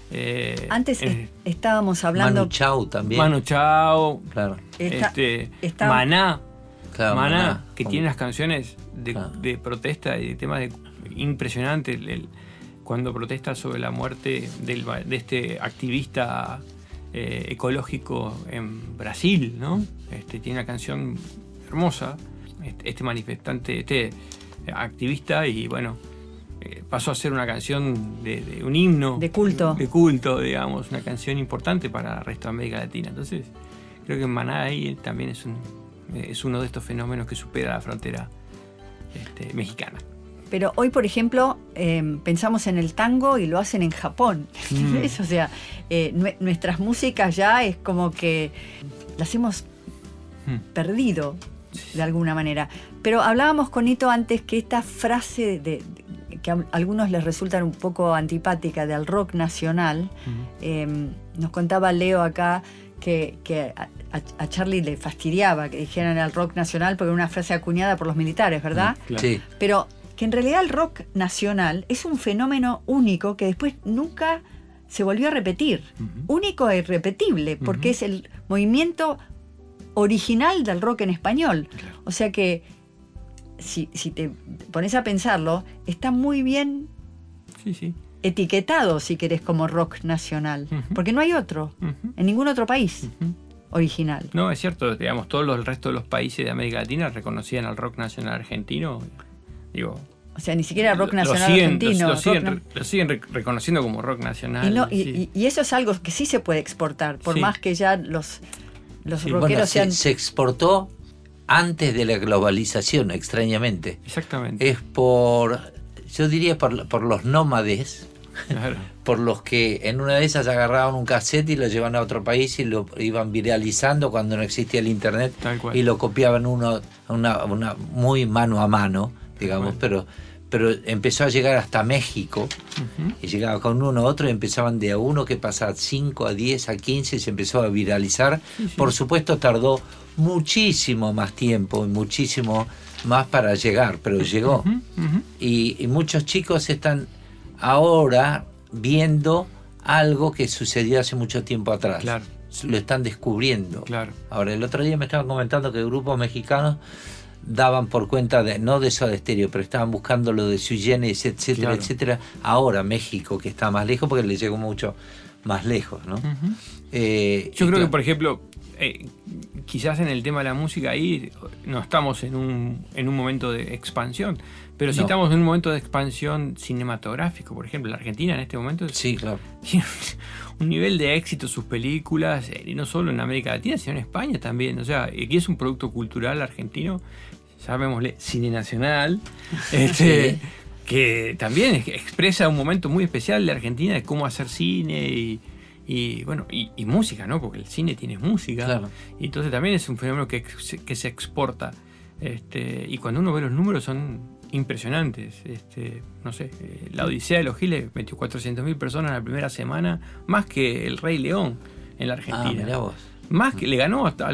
eh, Antes eh, estábamos hablando... Manu Chao también. Manu Chao. Claro. Está, este, está, Maná. Claro, Maná, Maná, que como... tiene unas canciones de, claro. de protesta y de temas de, impresionantes. El, el, cuando protesta sobre la muerte del, de este activista eh, ecológico en Brasil, ¿no? Este, tiene una canción hermosa. Este, este manifestante, este activista, y bueno... pasó a ser una canción de, de un himno de culto de culto digamos, una canción importante para el resto de América Latina. Entonces creo que Maná ahí también es un es uno de estos fenómenos que supera la frontera este, mexicana. Pero hoy, por ejemplo, eh, pensamos en el tango y lo hacen en Japón. Mm. O sea, eh, nuestras músicas ya es como que las hemos mm. perdido de alguna manera. Pero hablábamos con Nito antes que esta frase de, de que a algunos les resulta un poco antipática del rock nacional. Uh-huh. Eh, nos contaba Leo acá que, que a, a Charlie le fastidiaba que dijeran el rock nacional porque era una frase acuñada por los militares, ¿verdad? Uh, claro. Sí. Pero que en realidad el rock nacional es un fenómeno único que después nunca se volvió a repetir. Uh-huh. Único e irrepetible, porque uh-huh. es el movimiento original del rock en español. Claro. O sea que Si, si te pones a pensarlo, está muy bien sí, sí. etiquetado, si querés, como rock nacional. Uh-huh. Porque no hay otro, uh-huh. en ningún otro país uh-huh. original. No, es cierto, digamos, todos los, el resto de los países de América Latina reconocían al rock nacional argentino. Digo, o sea, ni siquiera rock nacional lo siguen, argentino. Lo, lo, siguen, rock, lo siguen re- reconociendo como rock nacional. Y, no, y, sí. y, y eso es algo que sí se puede exportar, por sí. más que ya los, los sí, rockeros bueno, sean... Se, se exportó antes de la globalización, extrañamente. Exactamente. Es por, yo diría por, por los nómades, claro. por los que en una de esas agarraban un cassette y lo llevaban a otro país y lo iban viralizando cuando no existía el internet. Tal cual. Y lo copiaban uno, una, una muy mano a mano, digamos, bueno. pero, pero empezó a llegar hasta México uh-huh. y llegaba con uno a otro y empezaban de a uno que pasaba cinco a diez a quince y se empezó a viralizar. Sí, sí. Por supuesto tardó muchísimo más tiempo y muchísimo más para llegar, pero llegó. Uh-huh, uh-huh. Y, y muchos chicos están ahora viendo algo que sucedió hace mucho tiempo atrás. Claro. Lo están descubriendo. Claro. Ahora, el otro día me estaban comentando que grupos mexicanos daban por cuenta de, no de Soda Stereo, pero estaban buscando lo de Sui Generis, etcétera, claro. etcétera. Ahora México, que está más lejos, porque le llegó mucho más lejos, ¿no? Uh-huh. Eh, Yo creo claro. que, por ejemplo, eh, quizás en el tema de la música ahí no estamos en un, en un momento de expansión, pero sí no. estamos en un momento de expansión cinematográfico. Por ejemplo, la Argentina en este momento sí, claro. tiene un nivel de éxito sus películas, y no solo en América Latina, sino en España también. O sea, aquí es un producto cultural argentino, llamémosle cine nacional, este, sí. que también expresa un momento muy especial de Argentina de cómo hacer cine y Y bueno, y, y música, ¿no? Porque el cine tiene música. Claro. Y entonces también es un fenómeno que, que se exporta. Este, y cuando uno ve los números son impresionantes. Este, no sé, La Odisea de los Giles metió cuatrocientas mil personas en la primera semana, más que El Rey León en la Argentina. Ah, mirá vos. Más que le ganó a los,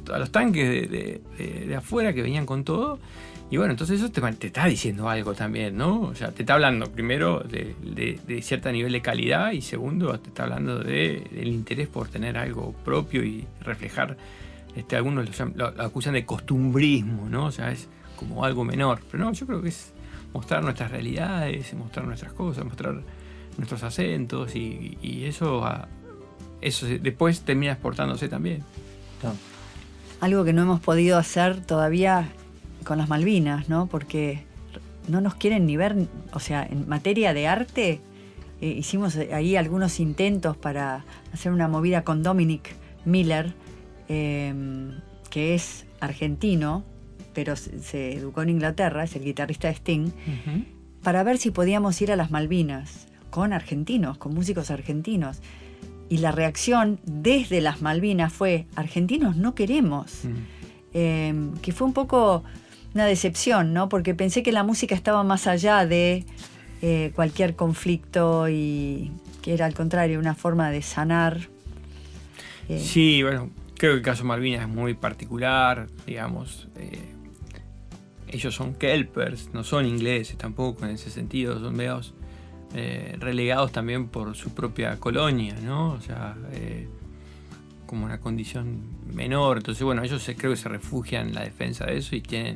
a los tanques de, de, de, de afuera que venían con todo. Y bueno, entonces eso te, te está diciendo algo también, ¿no? O sea, te está hablando primero de, de, de cierto nivel de calidad y segundo te está hablando de, del interés por tener algo propio y reflejar, este, algunos lo, lo, lo acusan de costumbrismo, ¿no? O sea, es como algo menor. Pero no, yo creo que es mostrar nuestras realidades, mostrar nuestras cosas, mostrar nuestros acentos y, y eso, eso después termina exportándose también. No. Algo que no hemos podido hacer todavía con las Malvinas, ¿no? Porque no nos quieren ni ver, o sea, en materia de arte, eh, hicimos ahí algunos intentos para hacer una movida con Dominic Miller, eh, que es argentino, pero se, se educó en Inglaterra, es el guitarrista de Sting, uh-huh. para ver si podíamos ir a las Malvinas con argentinos, con músicos argentinos. Y la reacción desde las Malvinas fue, argentinos no queremos, uh-huh. eh, que fue un poco una decepción, ¿no? Porque pensé que la música estaba más allá de eh, cualquier conflicto y que era al contrario una forma de sanar. Eh. Sí, bueno, creo que el caso Malvinas es muy particular, digamos. Eh, ellos son kelpers, no son ingleses tampoco en ese sentido, son medios eh, relegados también por su propia colonia, ¿no? O sea, eh, como una condición menor. Entonces, bueno, ellos se, creo que se refugian en la defensa de eso y tienen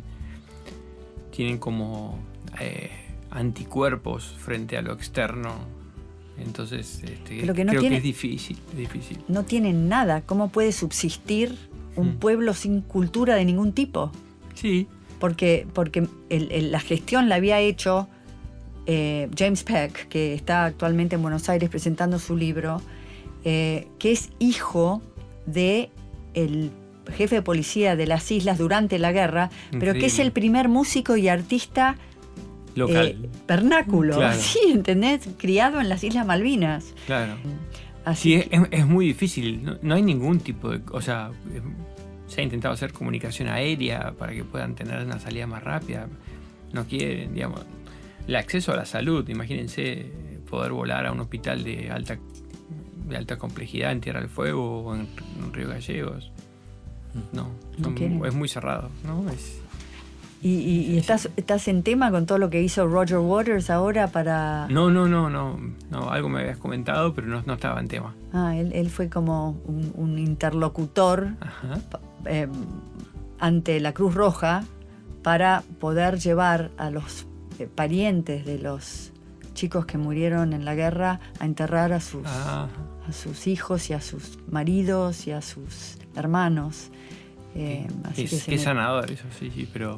tienen como eh, anticuerpos frente a lo externo. Entonces, este, Pero que no creo tiene, que es difícil, es difícil. No tienen nada. ¿Cómo puede subsistir un mm. pueblo sin cultura de ningún tipo? Sí. Porque, porque el, el, la gestión la había hecho eh, James Peck, que está actualmente en Buenos Aires presentando su libro, eh, que es hijo de el jefe de policía de las islas durante la guerra, increíble. Pero que es el primer músico y artista local, eh, vernáculo, claro. sí, ¿entendés? Criado en las Islas Malvinas. Claro. Así sí, que... es, es muy difícil, no, no hay ningún tipo de... O sea, se ha intentado hacer comunicación aérea para que puedan tener una salida más rápida. No quieren, digamos... El acceso a la salud, imagínense poder volar a un hospital de alta, de alta complejidad en Tierra del Fuego o en, en Río Gallegos. No, son, no es muy cerrado, ¿no? Es, ¿Y, y, y estás, estás en tema con todo lo que hizo Roger Waters ahora para...? No, no, no, no, no algo me habías comentado, pero no, no estaba en tema. Ah, él, él fue como un, un interlocutor eh, ante la Cruz Roja para poder llevar a los eh, parientes de los chicos que murieron en la guerra a enterrar a sus, ah. a sus hijos y a sus maridos y a sus hermanos. Eh, así es, que qué me... sanador eso, sí, sí, pero...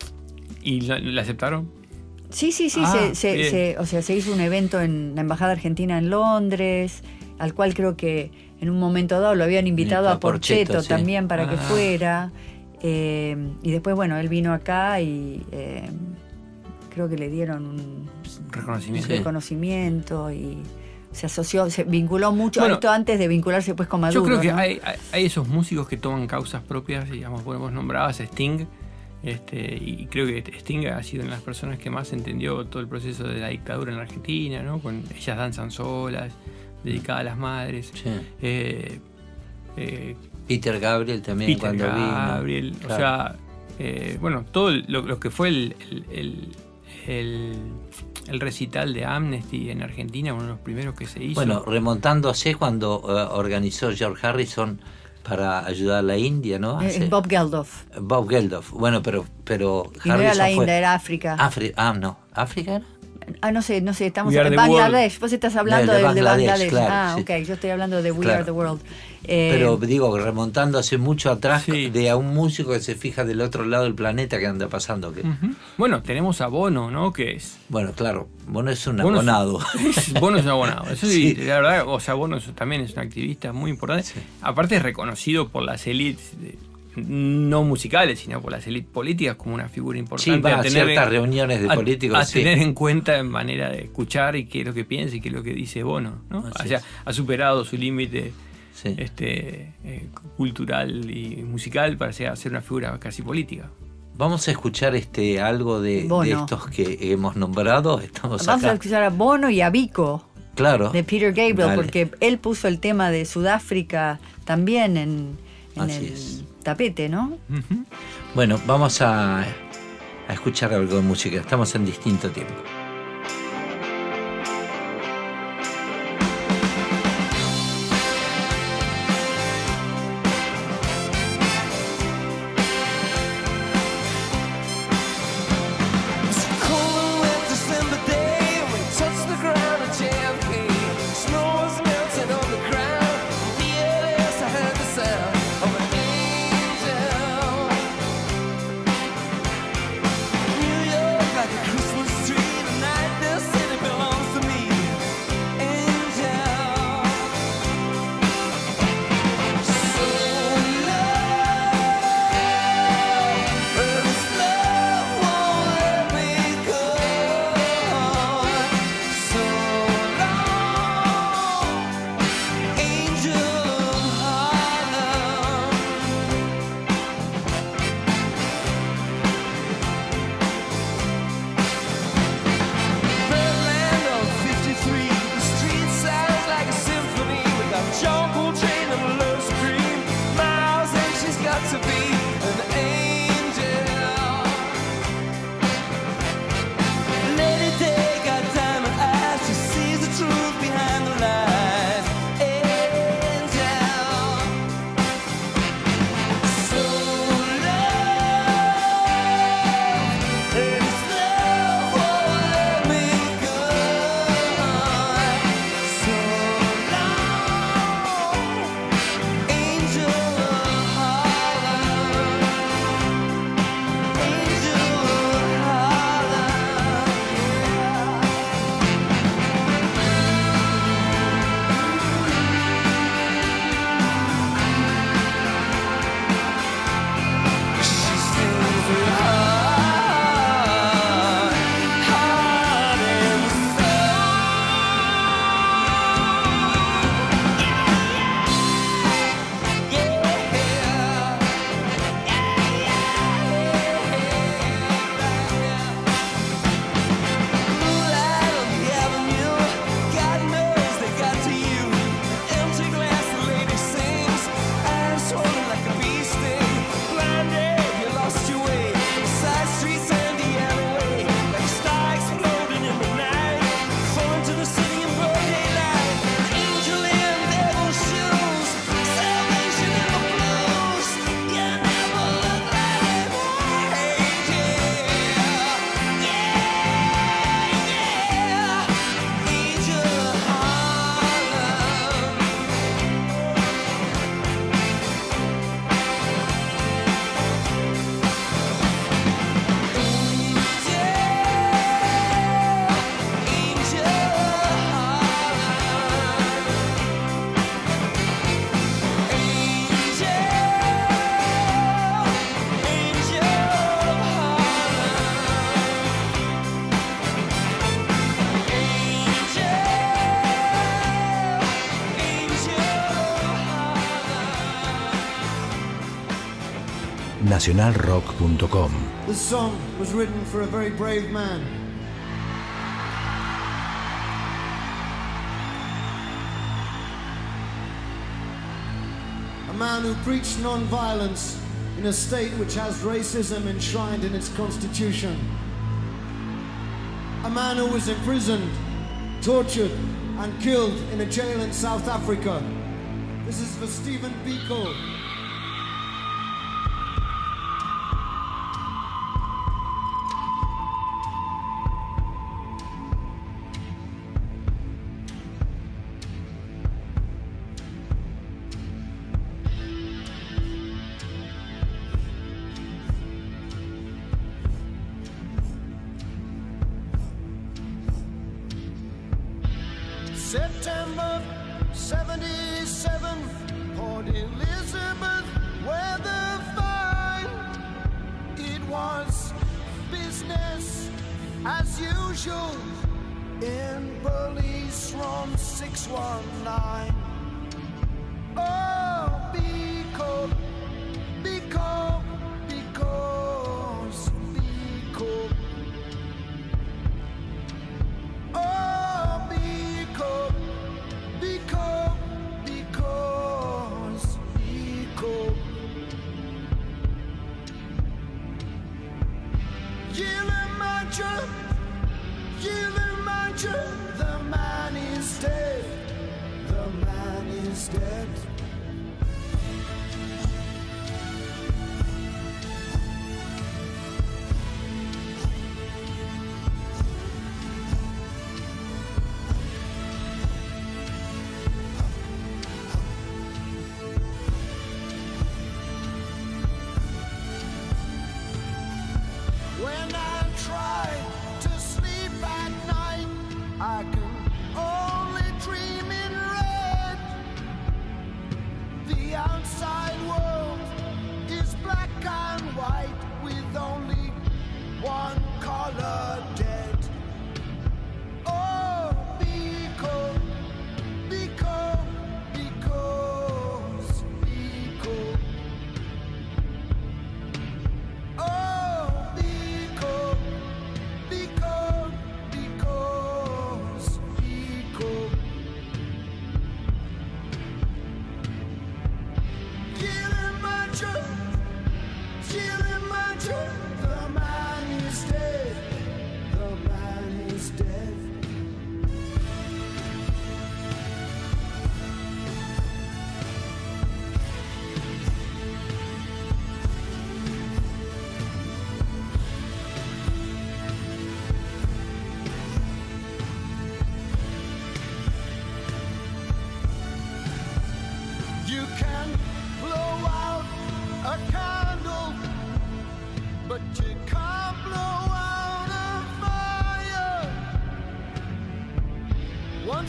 ¿Y la, la aceptaron? Sí, sí, sí, ah, se, se, se, o sea, se hizo un evento en la Embajada Argentina en Londres, al cual creo que en un momento dado lo habían invitado a Porchetto, Porchetto sí. también para ah. que fuera. Eh, y después, bueno, él vino acá y eh, creo que le dieron un reconocimiento, un reconocimiento y... se asoció, se vinculó mucho bueno, a esto antes de vincularse pues con Maduro. Yo creo que ¿no? hay, hay esos músicos que toman causas propias, digamos, bueno, vos nombrabas a Sting, este, y creo que Sting ha sido una de las personas que más entendió todo el proceso de la dictadura en la Argentina, ¿no? Con Ellas danzan solas, dedicada a las madres. Sí. Eh, eh, Peter Gabriel también Peter cuando Gabriel, vino. Claro. O sea, eh, bueno, todo lo, lo que fue el, el, el, el el recital de Amnesty en Argentina, uno de los primeros que se hizo. Bueno, remontándose cuando uh, organizó George Harrison para ayudar a la India, ¿no? Hace... Bob Geldof. Bob Geldof, bueno, pero, pero y Harrison no era la India, fue... era África. Afri... Ah, no, ¿África era? Ah, no sé, no sé, estamos en Bangladesh. World. Vos estás hablando de, de, de Bangladesh. Bangladesh. Claro, ah, sí. Ok, yo estoy hablando de We claro. Are the World. Eh, Pero digo, remontándose mucho atrás sí. de a un músico que se fija del otro lado del planeta que anda pasando. Que... Uh-huh. Bueno, tenemos a Bono, ¿no? Que es... Bueno, claro, Bono es un Bono abonado. Es, Bono es un abonado. Eso sí, sí, la verdad, o sea, Bono es, también es un activista muy importante. Sí. Aparte es reconocido por las élites... De, no musicales, sino por las élites políticas como una figura importante. Sí, va a, a tener ciertas en, reuniones de a, políticos. A sí. tener en cuenta en manera de escuchar y qué es lo que piensa y qué es lo que dice Bono, ¿no? O sea, ha superado su límite sí. este, eh, cultural y musical para ser, ser una figura casi política. Vamos a escuchar este algo de, de estos que hemos nombrado. Estamos Vamos acá. a escuchar a Bono y a Vico. Claro. De Peter Gabriel, Dale. Porque él puso el tema de Sudáfrica también en, en Así el... es. tapete, ¿no? Uh-huh. Bueno, vamos a, a escuchar algo de música. Estamos en Distinto Tiempo. nacional rock punto com. This song was written for a very brave man. A man who preached non-violence in a state which has racism enshrined in its constitution. A man who was imprisoned, tortured, and killed in a jail in South Africa. This is for Stephen Biko. September seventy-seven, Port Elizabeth, weather fine. It was business as usual in police room six one nine. Oh, because, because, because, because. Oh, because, because, because, because.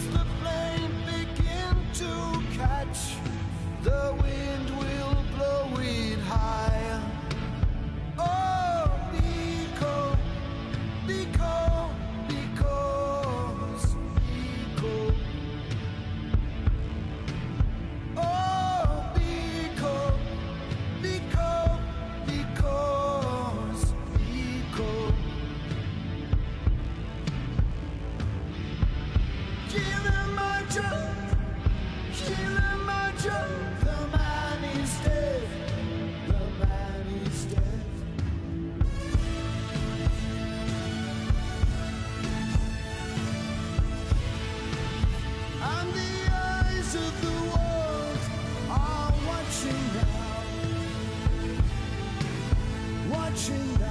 the flame begin to catch, the wind will blow it high. Oh, because, because, because, because. Oh, because, because, because, because. Kilimanjaro, Kilimanjaro, the man is dead, the man is dead. And the eyes of the world are watching now, watching now.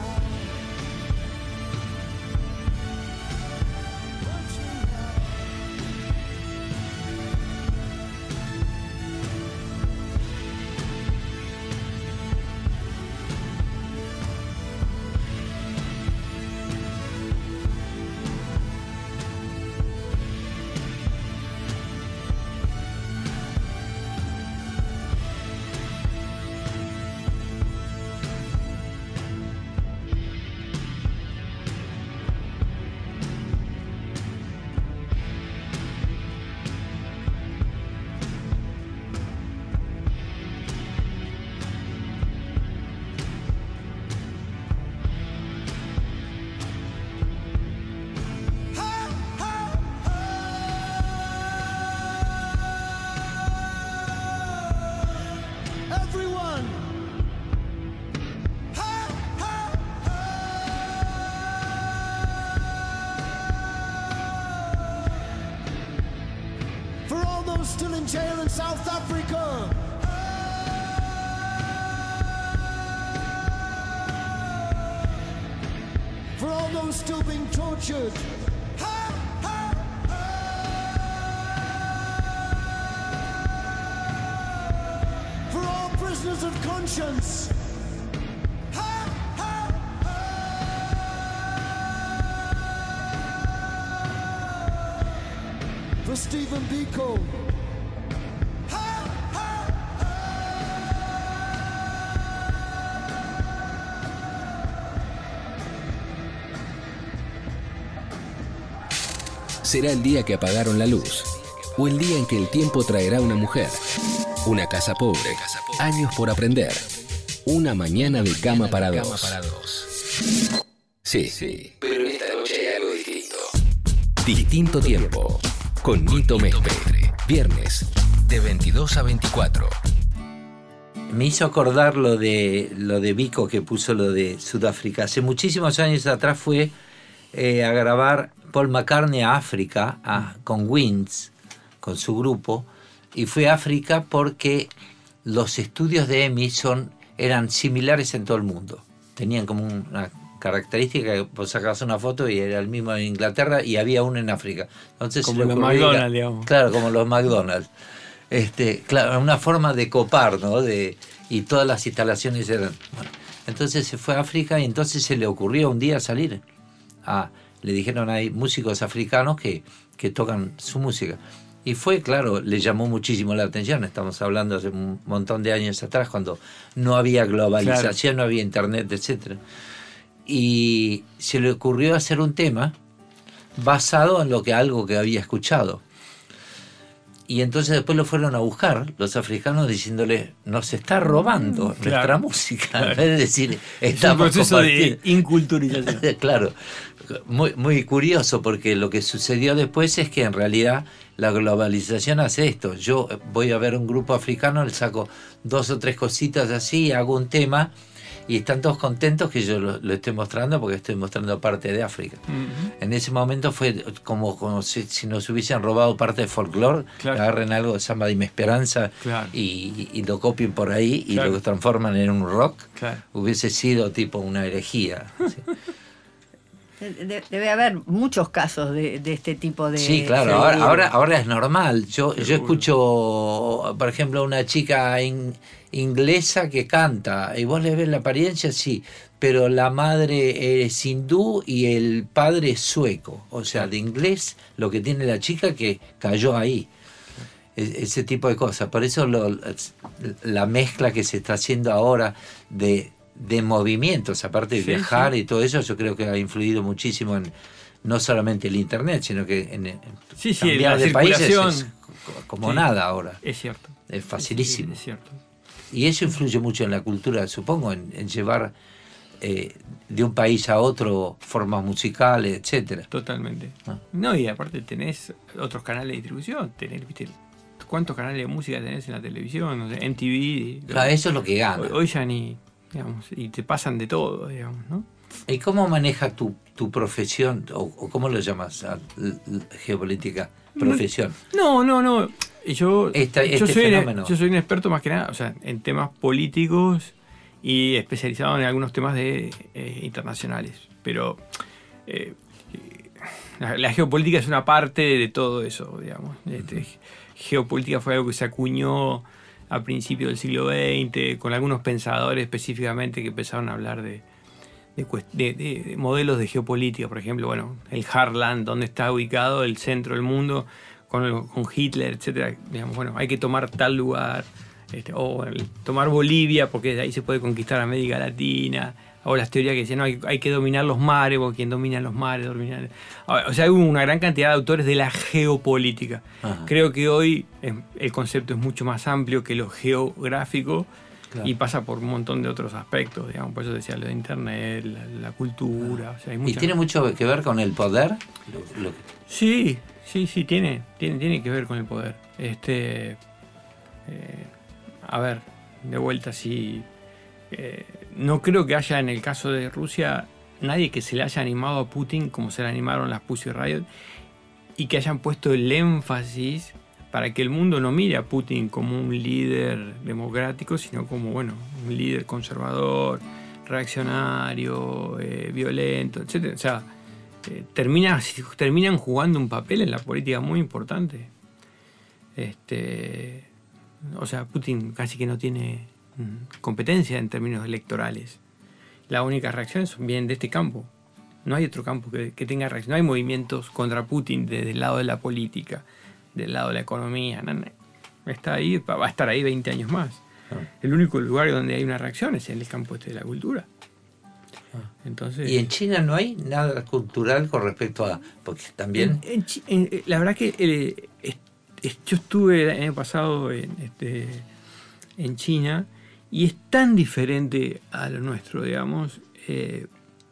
Still in jail in South Africa. For all those still being tortured. For all prisoners of conscience. For Stephen Biko. Será el día que apagaron la luz, o el día en que el tiempo traerá una mujer, una casa pobre, años por aprender, una mañana de cama para dos. Sí, sí, pero esta noche hay algo distinto. Distinto tiempo, con Nito Mestre, viernes, de veintidós a veinticuatro. Me hizo acordar lo de, lo de Biko, que puso lo de Sudáfrica. Hace muchísimos años atrás fue eh, a grabar Paul McCartney a África, a, con Wings, con su grupo, y fue a África porque los estudios de E M I son, eran similares en todo el mundo. Tenían como una característica que vos sacabas una foto y era el mismo en Inglaterra y había uno en África. Entonces, como los McDonald's, digamos. Claro, como los McDonald's. Este, claro, una forma de copar, ¿no? De, y todas las instalaciones eran... Bueno, entonces se fue a África y entonces se le ocurrió un día salir a... Le dijeron, hay músicos africanos que, que tocan su música. Y fue, claro, le llamó muchísimo la atención. Estamos hablando hace un montón de años atrás, cuando no había globalización, claro, no había internet, etcétera. Y se le ocurrió hacer un tema basado en lo que algo que había escuchado. Y entonces después lo fueron a buscar los africanos diciéndole, nos está robando, claro, nuestra música, claro, en vez de decir, estamos es un proceso de inculturización. Claro, muy, muy curioso, porque lo que sucedió después es que en realidad la globalización hace esto. Yo voy a ver un grupo africano, le saco dos o tres cositas así, hago un tema, y están todos contentos que yo lo, lo estoy mostrando, porque estoy mostrando parte de África. Uh-huh. En ese momento fue como, como si, si nos hubiesen robado parte de folclore, claro, agarren algo de Samba de mi Esperanza, claro, y, y lo copien por ahí, y claro, lo transforman en un rock, claro, hubiese sido tipo una herejía. ¿Sí? De, debe haber muchos casos de, de este tipo de... Sí, claro, ahora, ahora, ahora es normal. Yo, yo escucho, por ejemplo, una chica in, inglesa que canta, y vos le ves la apariencia, sí, pero la madre es hindú y el padre es sueco. O sea, de inglés lo que tiene la chica que cayó ahí. Ese tipo de cosas. Por eso lo, la mezcla que se está haciendo ahora de, de movimientos, aparte de sí, viajar sí. y todo eso, yo creo que ha influido muchísimo en no solamente el internet, sino que en, en sí, sí, cambiar la de países es como sí, nada ahora. Es cierto. Es facilísimo. Sí, es cierto. Y eso influye mucho en la cultura, supongo, en, en llevar eh, de un país a otro formas musicales, etcétera. Totalmente. Ah. No, y aparte tenés otros canales de distribución, tenés, viste, ¿cuántos canales de música tenés en la televisión? No sé, M T V. Claro, eso es lo que gana. Hoy, hoy ya ni, digamos, y te pasan de todo, digamos, ¿no? ¿Y cómo maneja tu, tu profesión, o, o cómo lo llamas, a, geopolítica, profesión? No, no, no. Yo, Esta, yo, este soy fenómeno. Un, yo soy un experto más que nada, o sea, en temas políticos y especializado en algunos temas de eh, internacionales. Pero eh, la, la geopolítica es una parte de todo eso, digamos. Este, geopolítica fue algo que se acuñó a principios del siglo veinte con algunos pensadores específicamente que empezaron a hablar de, de, de, de modelos de geopolítica. Por ejemplo, bueno, el Heartland, donde está ubicado el centro del mundo con, el, con Hitler, etcétera. Digamos, bueno, hay que tomar tal lugar, este, o el, tomar Bolivia porque de ahí se puede conquistar América Latina. O las teorías que decían, no, hay, hay que dominar los mares, porque quien domina los mares, domina... O sea, hay una gran cantidad de autores de la geopolítica. Ajá. Creo que hoy el concepto es mucho más amplio que lo geográfico, claro, y pasa por un montón de otros aspectos, digamos. Por eso decía lo de internet, la, la cultura. O sea, hay mucha... ¿Y tiene mucho que ver con el poder? Lo, lo... Sí, sí, sí, tiene, tiene, tiene que ver con el poder. Este, eh, a ver, de vuelta, sí... Eh, no creo que haya en el caso de Rusia nadie que se le haya animado a Putin como se le animaron las Pussy Riot y que hayan puesto el énfasis para que el mundo no mire a Putin como un líder democrático, sino como, bueno, un líder conservador, reaccionario, eh, violento, etcétera. O sea, eh, termina, terminan jugando un papel en la política muy importante. Este, o sea, Putin casi que no tiene competencia en términos electorales. La única reacción viene de este campo. No hay otro campo que, que tenga reacción. No hay movimientos contra Putin desde el lado de la política, del lado de la economía. No, no. Está ahí, va a estar ahí veinte años más. Ah. El único lugar donde hay una reacción es en el campo este de la cultura. Ah. Entonces, ¿y en China no hay nada cultural con respecto a...? Porque también... En, en, en, la verdad que eh, es, es, yo estuve el año pasado en, este, en China. Y es tan diferente a lo nuestro, digamos. Eh,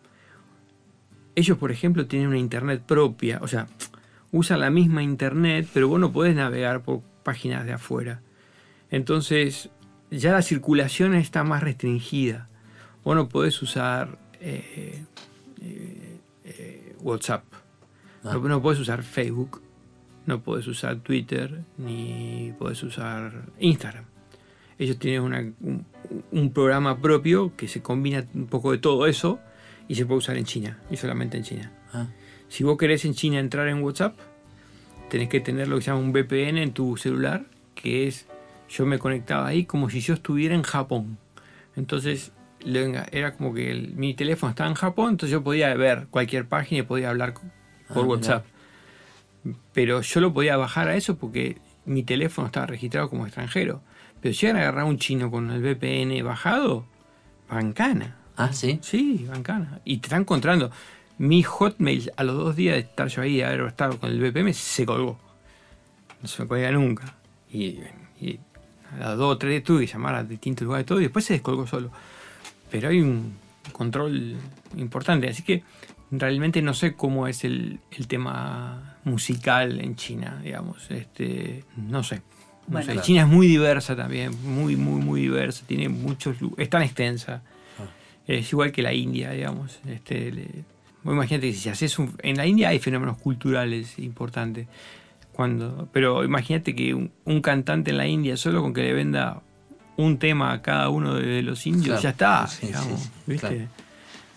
ellos, por ejemplo, tienen una internet propia. O sea, usan la misma internet, pero vos no podés navegar por páginas de afuera. Entonces, ya la circulación está más restringida. Vos no podés usar eh, eh, eh, WhatsApp. Ah. No, no podés usar Facebook. No podés usar Twitter. Ni podés usar Instagram. Ellos tienen una, un, un programa propio que se combina un poco de todo eso y se puede usar en China, y solamente en China. Ah. Si vos querés en China entrar en WhatsApp, tenés que tener lo que se llama un V P N en tu celular, que es, yo me conectaba ahí como si yo estuviera en Japón. Entonces, era como que el, mi teléfono estaba en Japón, entonces yo podía ver cualquier página y podía hablar por ah, WhatsApp. Mira. Pero yo lo podía bajar a eso porque mi teléfono estaba registrado como extranjero. Pero si llegan a agarrar a un chino con el V P N bajado, bancana. Ah, ¿sí? Sí, bancana. Y te están encontrando. Mi Hotmail, a los dos días de estar yo ahí, de haber estado con el V P N, se colgó. No se me colga nunca. Y, y a los dos o tres días tuve que llamar a distintos lugares y todo, y después se descolgó solo. Pero hay un control importante. Así que realmente no sé cómo es el, el tema musical en China, digamos. Este, no sé. No bueno, sé. Claro. China es muy diversa también, muy, muy, muy diversa, tiene muchos, es tan extensa, ah. Es igual que la India, digamos. Este, le, imagínate que si haces un, en la India hay fenómenos culturales importantes, cuando, pero imagínate que un, un cantante en la India solo con que le venda un tema a cada uno de los indios, claro, ya está, sí, digamos, sí, sí, ¿viste? Claro.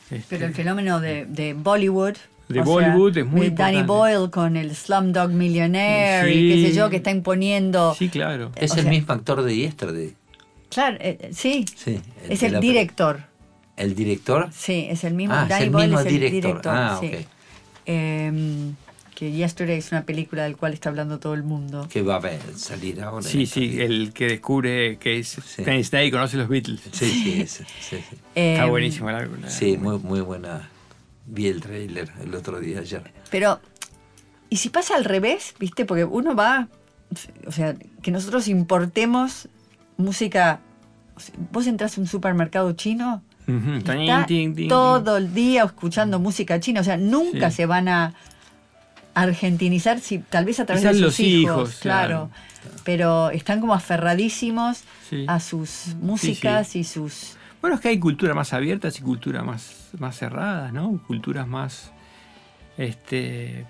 Este, Pero el fenómeno de, de Bollywood. De o Bollywood sea, es muy de Danny importante. Boyle con el Slumdog Millionaire Sí. y qué sé yo, que está imponiendo. Sí, claro. Es o el sea, mismo actor de Yesterday. Claro, eh, sí. Sí, Es de el la- director. ¿El director? Sí, es el mismo. Ah, es Danny el Boyle mismo es el director. director. Ah, sí. ok. Eh, que Yesterday es una película del cual está hablando todo el mundo. Que va a ver, salir ahora. Sí, sí, el que descubre que es Sí. Penny Snake y conoce los Beatles. Sí, sí, ese, sí, sí. Eh, Está buenísimo la película. Sí, muy, muy buena. Vi el trailer el otro día ayer. Pero, ¿y si pasa al revés? ¿Viste? Porque uno va, o sea, que nosotros importemos música. O sea, vos entras a un supermercado chino, Ujú, y tin, está tin, tin, todo el día escuchando música china. O sea, nunca Sí. se van a argentinizar, si, tal vez a través Quizás de sus los hijos, hijos, claro. claro. Pero están como aferradísimos Sí. a sus músicas y sus... Bueno, es que hay culturas más abiertas y culturas más, más cerradas, ¿no? Culturas más este,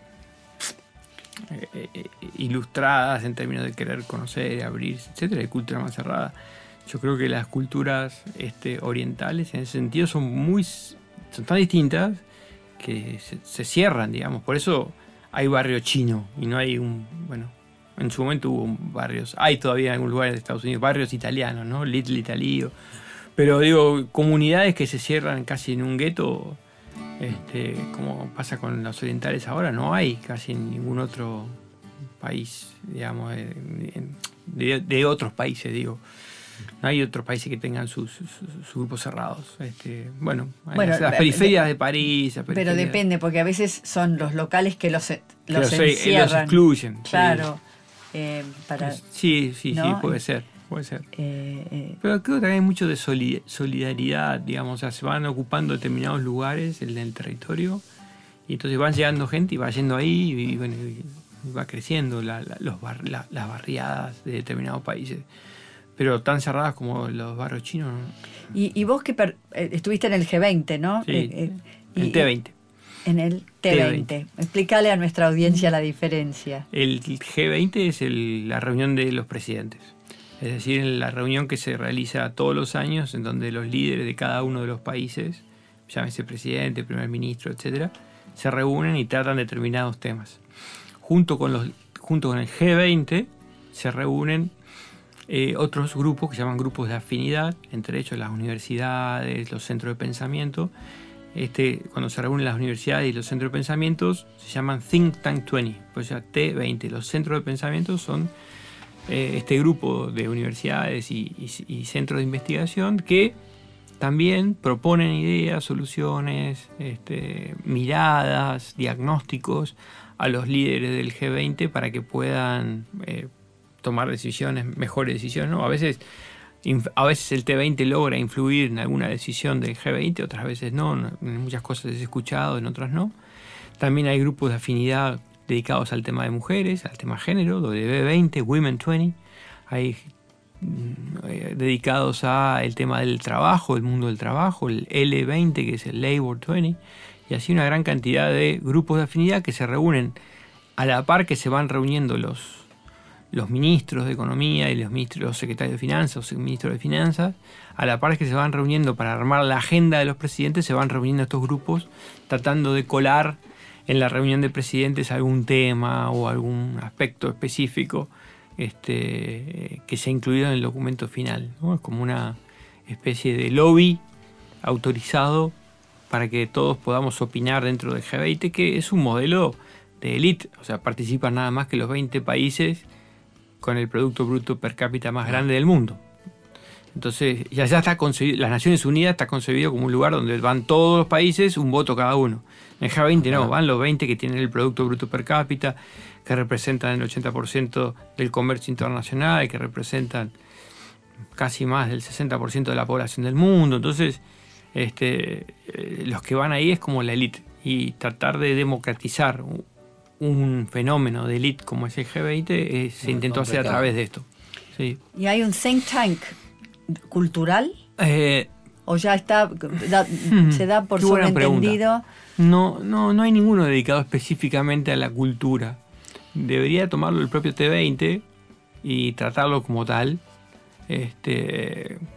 eh, eh, ilustradas en términos de querer conocer, abrirse, etcétera. Hay culturas más cerradas. Yo creo que las culturas este, orientales en ese sentido son muy son tan distintas que se, se cierran, digamos. Por eso hay barrio chino y no hay un, bueno, en su momento hubo barrios, hay todavía en algún lugar de Estados Unidos barrios italianos, ¿no? Little Italy. o- Pero digo, comunidades que se cierran casi en un gueto, este, como pasa con los orientales ahora, no hay casi en ningún otro país, digamos, de, de- de otros países, digo. No hay otros países que tengan sus, sus- sus grupos cerrados. Este, bueno, hay Bueno, las, las de- periferias de París. las Pero periferias- depende, porque a veces son los locales que los, que los los, eh, encierran. los excluyen. sí. Claro. eh, para, Sí, sí, sí, ¿no? puede ser, puede ser. eh, eh, Pero creo que también hay mucho de soli- solidaridad, digamos, o sea, se van ocupando determinados lugares en el territorio y entonces van llegando gente y va yendo ahí y, bueno, y va creciendo la- la- los bar- la- las barriadas de determinados países. Pero tan cerradas como los barrios chinos, ¿no? y, y vos que per- eh, estuviste en el G veinte, ¿no? Sí, Eh, eh, el y- T veinte. En el T veinte. Explícale a nuestra audiencia la diferencia. El G veinte es el- la reunión de los presidentes. Es decir, la reunión que se realiza todos los años en donde los líderes de cada uno de los países, llámese presidente, primer ministro, etcétera, se reúnen y tratan determinados temas. Junto con, los, junto con el G veinte se reúnen eh, otros grupos que se llaman grupos de afinidad, entre ellos las universidades, los centros de pensamiento. Este, cuando se reúnen las universidades y los centros de pensamientos, se llaman Think Tank veinte, pues ya T veinte. Los centros de pensamiento son eh, este grupo de universidades y, y- y centros de investigación que también proponen ideas, soluciones, este, miradas, diagnósticos a los líderes del G veinte para que puedan eh, tomar decisiones, mejores decisiones, ¿no? A veces Inf- A veces el T veinte logra influir en alguna decisión del G veinte, otras veces no, no, en muchas cosas es escuchado, en otras no. También hay grupos de afinidad dedicados al tema de mujeres, al tema género, W veinte, Women veinte. Hay mm, eh, dedicados al tema del trabajo, el mundo del trabajo, el L veinte, que es el Labor veinte, y así una gran cantidad de grupos de afinidad que se reúnen a la par que se van reuniendo los los ministros de Economía y los ministros, los secretarios de Finanzas o ministros de Finanzas, a la par que se van reuniendo para armar la agenda de los presidentes, se van reuniendo estos grupos tratando de colar en la reunión de presidentes algún tema o algún aspecto específico este, que sea incluido en el documento final, ¿no? Es como una especie de lobby autorizado para que todos podamos opinar dentro del G veinte, que es un modelo de élite, o sea, participan nada más que los veinte países con el Producto Bruto Per Cápita más grande del mundo. Entonces, ya, ya está concebido, las Naciones Unidas está concebido como un lugar donde van todos los países, un voto cada uno. En el G veinte no, van los veinte que tienen el Producto Bruto Per Cápita, que representan el ochenta por ciento del comercio internacional, que representan casi más del sesenta por ciento de la población del mundo. Entonces, este, eh, los que van ahí es como la élite. Y tratar de democratizar un, un fenómeno de élite como es el G veinte eh, se Muy intentó hacer a complicado. través de esto. Sí. ¿Y hay un think tank cultural? Eh, ¿O ya está, da- Hmm, se da por qué buena sobreentendido? No, no, no hay ninguno dedicado específicamente a la cultura. Debería tomarlo el propio T veinte y tratarlo como tal. Este,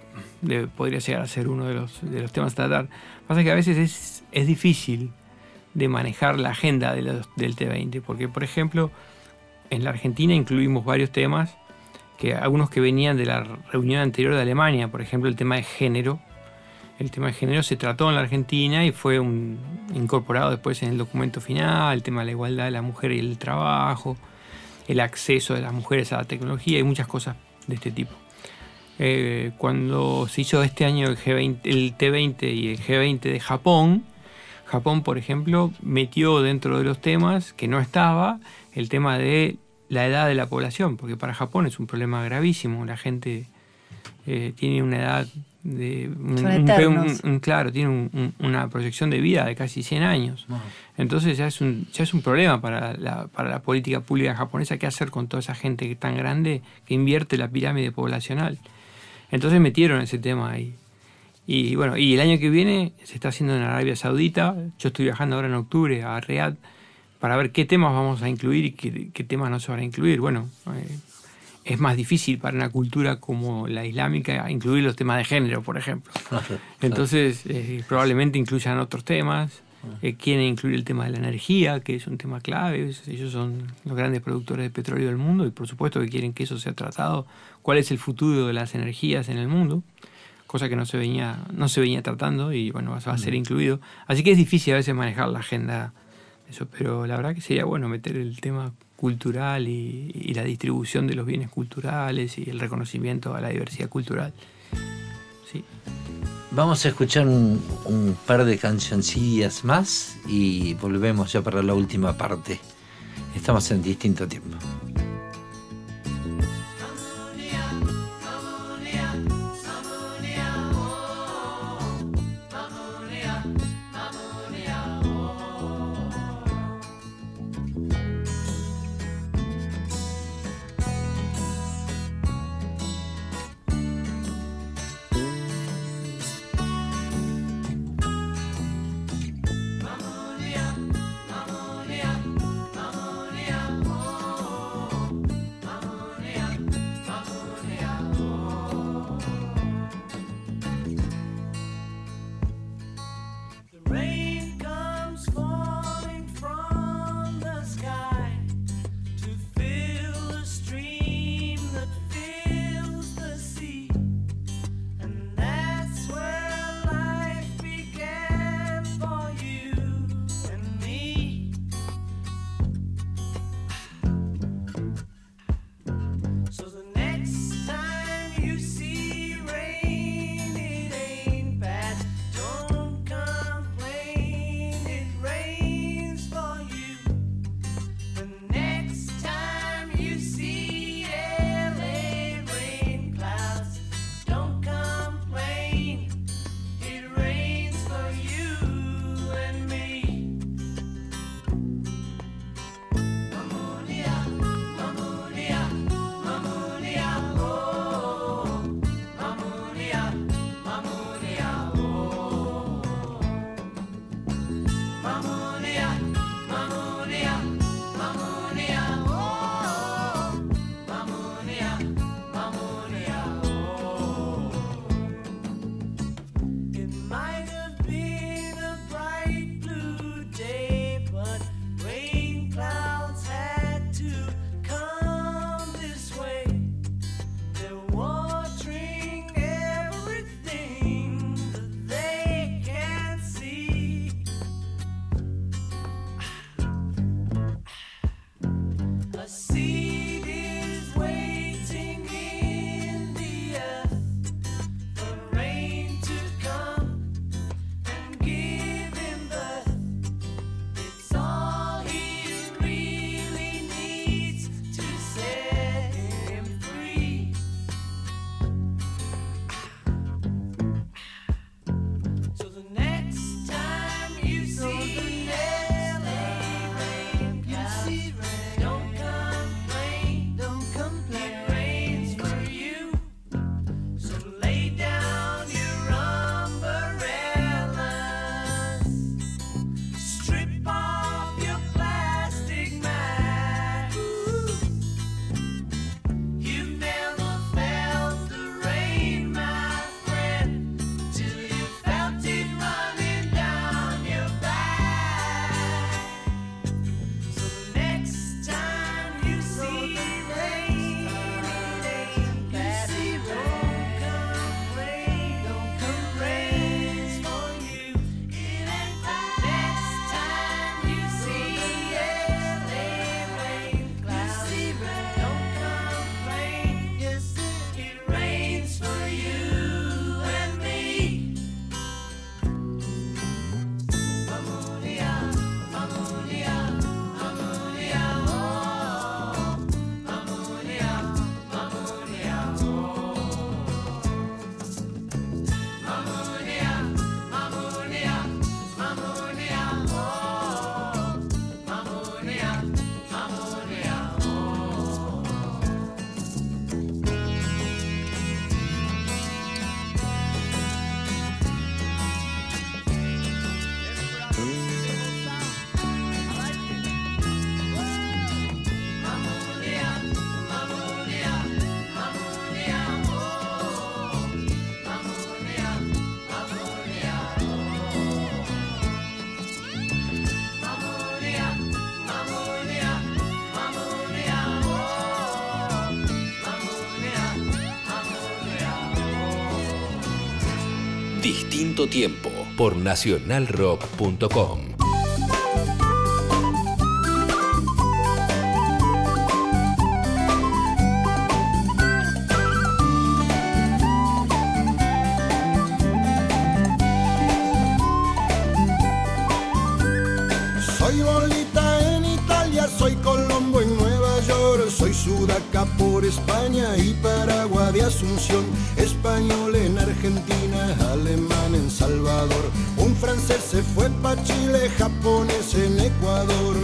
de, podría llegar a ser uno de los, de los temas a tratar. Pasa que a veces es, es difícil de manejar la agenda de los, del T veinte, porque por ejemplo en la Argentina incluimos varios temas, que algunos que venían de la reunión anterior de Alemania, por ejemplo el tema de género. El tema de género se trató en la Argentina y fue un, incorporado después en el documento final, el tema de la igualdad de la mujer y el trabajo, el acceso de las mujeres a la tecnología y muchas cosas de este tipo. Eh, cuando se hizo este año el, G veinte, el T veinte y el G veinte de Japón, Japón, por ejemplo, metió dentro de los temas que no estaba el tema de la edad de la población, porque para Japón es un problema gravísimo. La gente eh, tiene una edad de un, un, un, claro, tiene un, un, una proyección de vida de casi cien años. Wow. Entonces ya es un ya es un problema para la, para la política pública japonesa. ¿Qué hacer con toda esa gente tan grande que invierte la pirámide poblacional? Entonces metieron ese tema ahí. Y bueno, y el año que viene se está haciendo en Arabia Saudita. Yo estoy viajando ahora en octubre a Riad para ver qué temas vamos a incluir y qué, qué temas no se van a incluir. Bueno, eh, es más difícil para una cultura como la islámica incluir los temas de género, por ejemplo. Entonces, eh, probablemente incluyan otros temas. Eh, quieren incluir el tema de la energía, que es un tema clave. Ellos son los grandes productores de petróleo del mundo y por supuesto que quieren que eso sea tratado. ¿Cuál es el futuro de las energías en el mundo? Cosa que no se venía, no se venía tratando y bueno, va a ser incluido. Así que es difícil a veces manejar la agenda de eso, pero la verdad que sería bueno meter el tema cultural y, y la distribución de los bienes culturales y el reconocimiento a la diversidad cultural. Sí. Vamos a escuchar un, un par de cancioncillas más y volvemos ya para la última parte. Estamos en distinto tiempo. Distinto tiempo por nacional rock punto com. Soy Lolita en Italia, soy Colombo en Nueva York, soy Sudaca por España y Paraguay de Asunción, español en Argentina, alemán en Salvador, un francés se fue pa' Chile, japonés en Ecuador.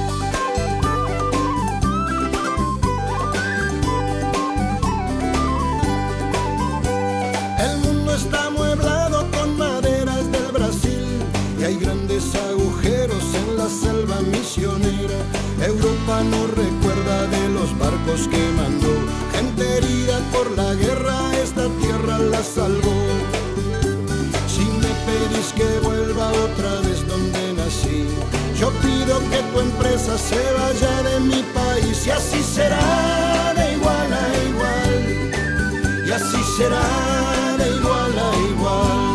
El mundo está amueblado con maderas del Brasil y hay grandes agujeros en la selva misionera. Europa no recuerda de los barcos que mandó, gente herida por la guerra, esta tierra la salvó. Si me pedís que vuelva otra vez donde nací, yo pido que tu empresa se vaya de mi país, y así será de igual a igual, y así será de igual a igual.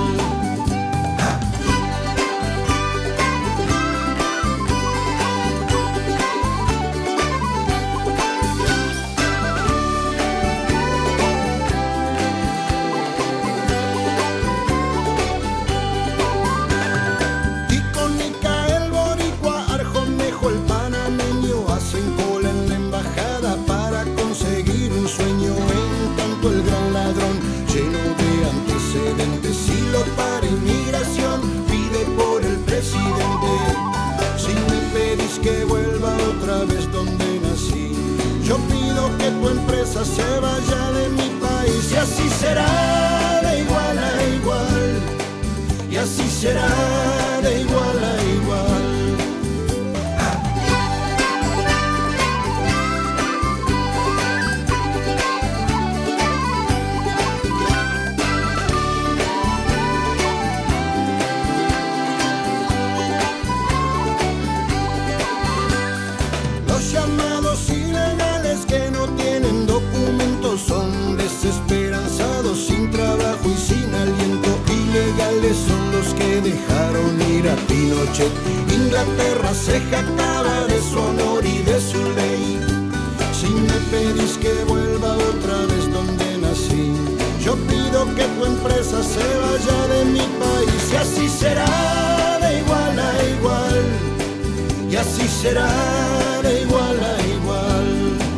Para inmigración pide por el presidente. Si me pedís que vuelva otra vez donde nací, yo pido que tu empresa se vaya de mi país, y así será de igual a igual, y así será de igual a igual. Son desesperanzados, sin trabajo y sin aliento. Ilegales son los que dejaron ir a Pinochet. Inglaterra se jactaba de su honor y de su ley. Si me pedís que vuelva otra vez donde nací, yo pido que tu empresa se vaya de mi país, y así será de igual a igual, y así será de igual a igual.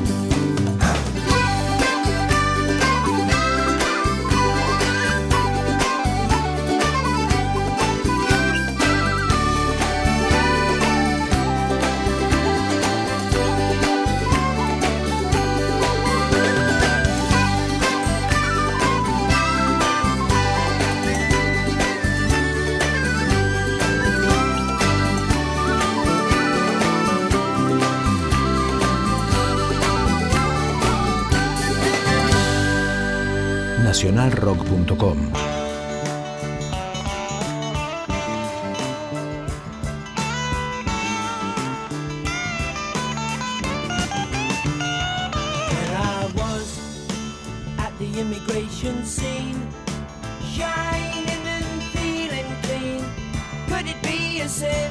nacional rock punto com. Immigration scene, shining and feeling clean. Could it be a sin?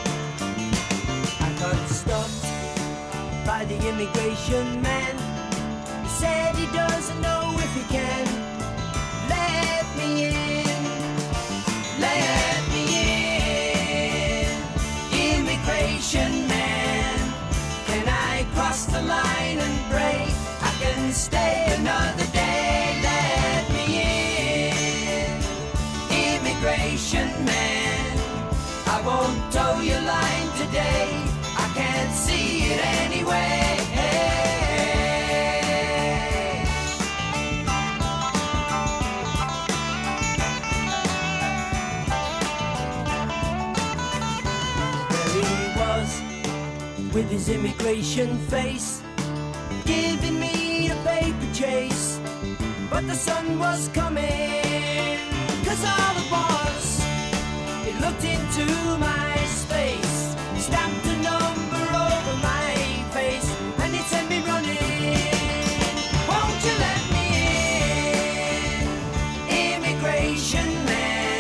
I got stopped by the immigration man. He said he doesn't know if he can let me in, let me in. Immigration man, can I cross the line and pray I can stay another day? Man, I won't tow your line today, I can't see it anyway. There he was, with his immigration face, giving me a paper chase, but the sun was coming, 'cause all it was, he looked into my space, stamped a number over my face, and it sent me running. Won't you let me in, immigration man?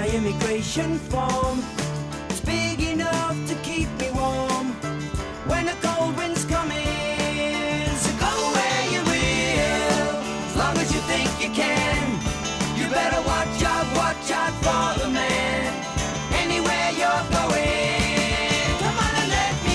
immigration form. It's big enough to keep me warm when the cold wind's coming. So go where you will, as long as you think you can. You better watch out, watch out for the man. Anywhere you're going, come on and let me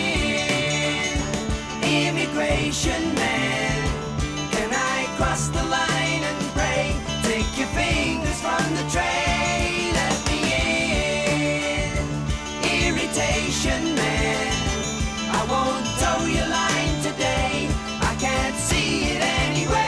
in. Immigration man, can I cross the line and pray? Take your fingers from the tray, let me in. Irritation man, I won't toe your line today. I can't see it anyway.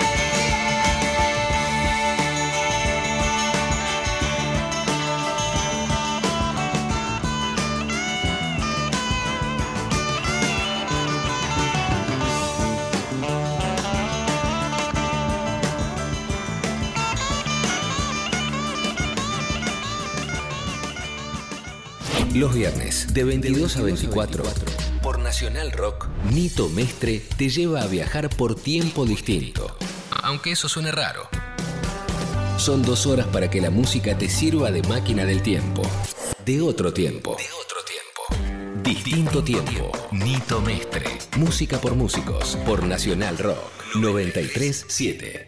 Los viernes, de veintidós a veinticuatro, por Nacional Rock, Nito Mestre te lleva a viajar por tiempo distinto. Aunque eso suene raro. Son dos horas para que la música te sirva de máquina del tiempo. De otro tiempo. De otro tiempo. Distinto tiempo. Nito Mestre. Música por músicos. Por Nacional Rock. noventa y tres siete.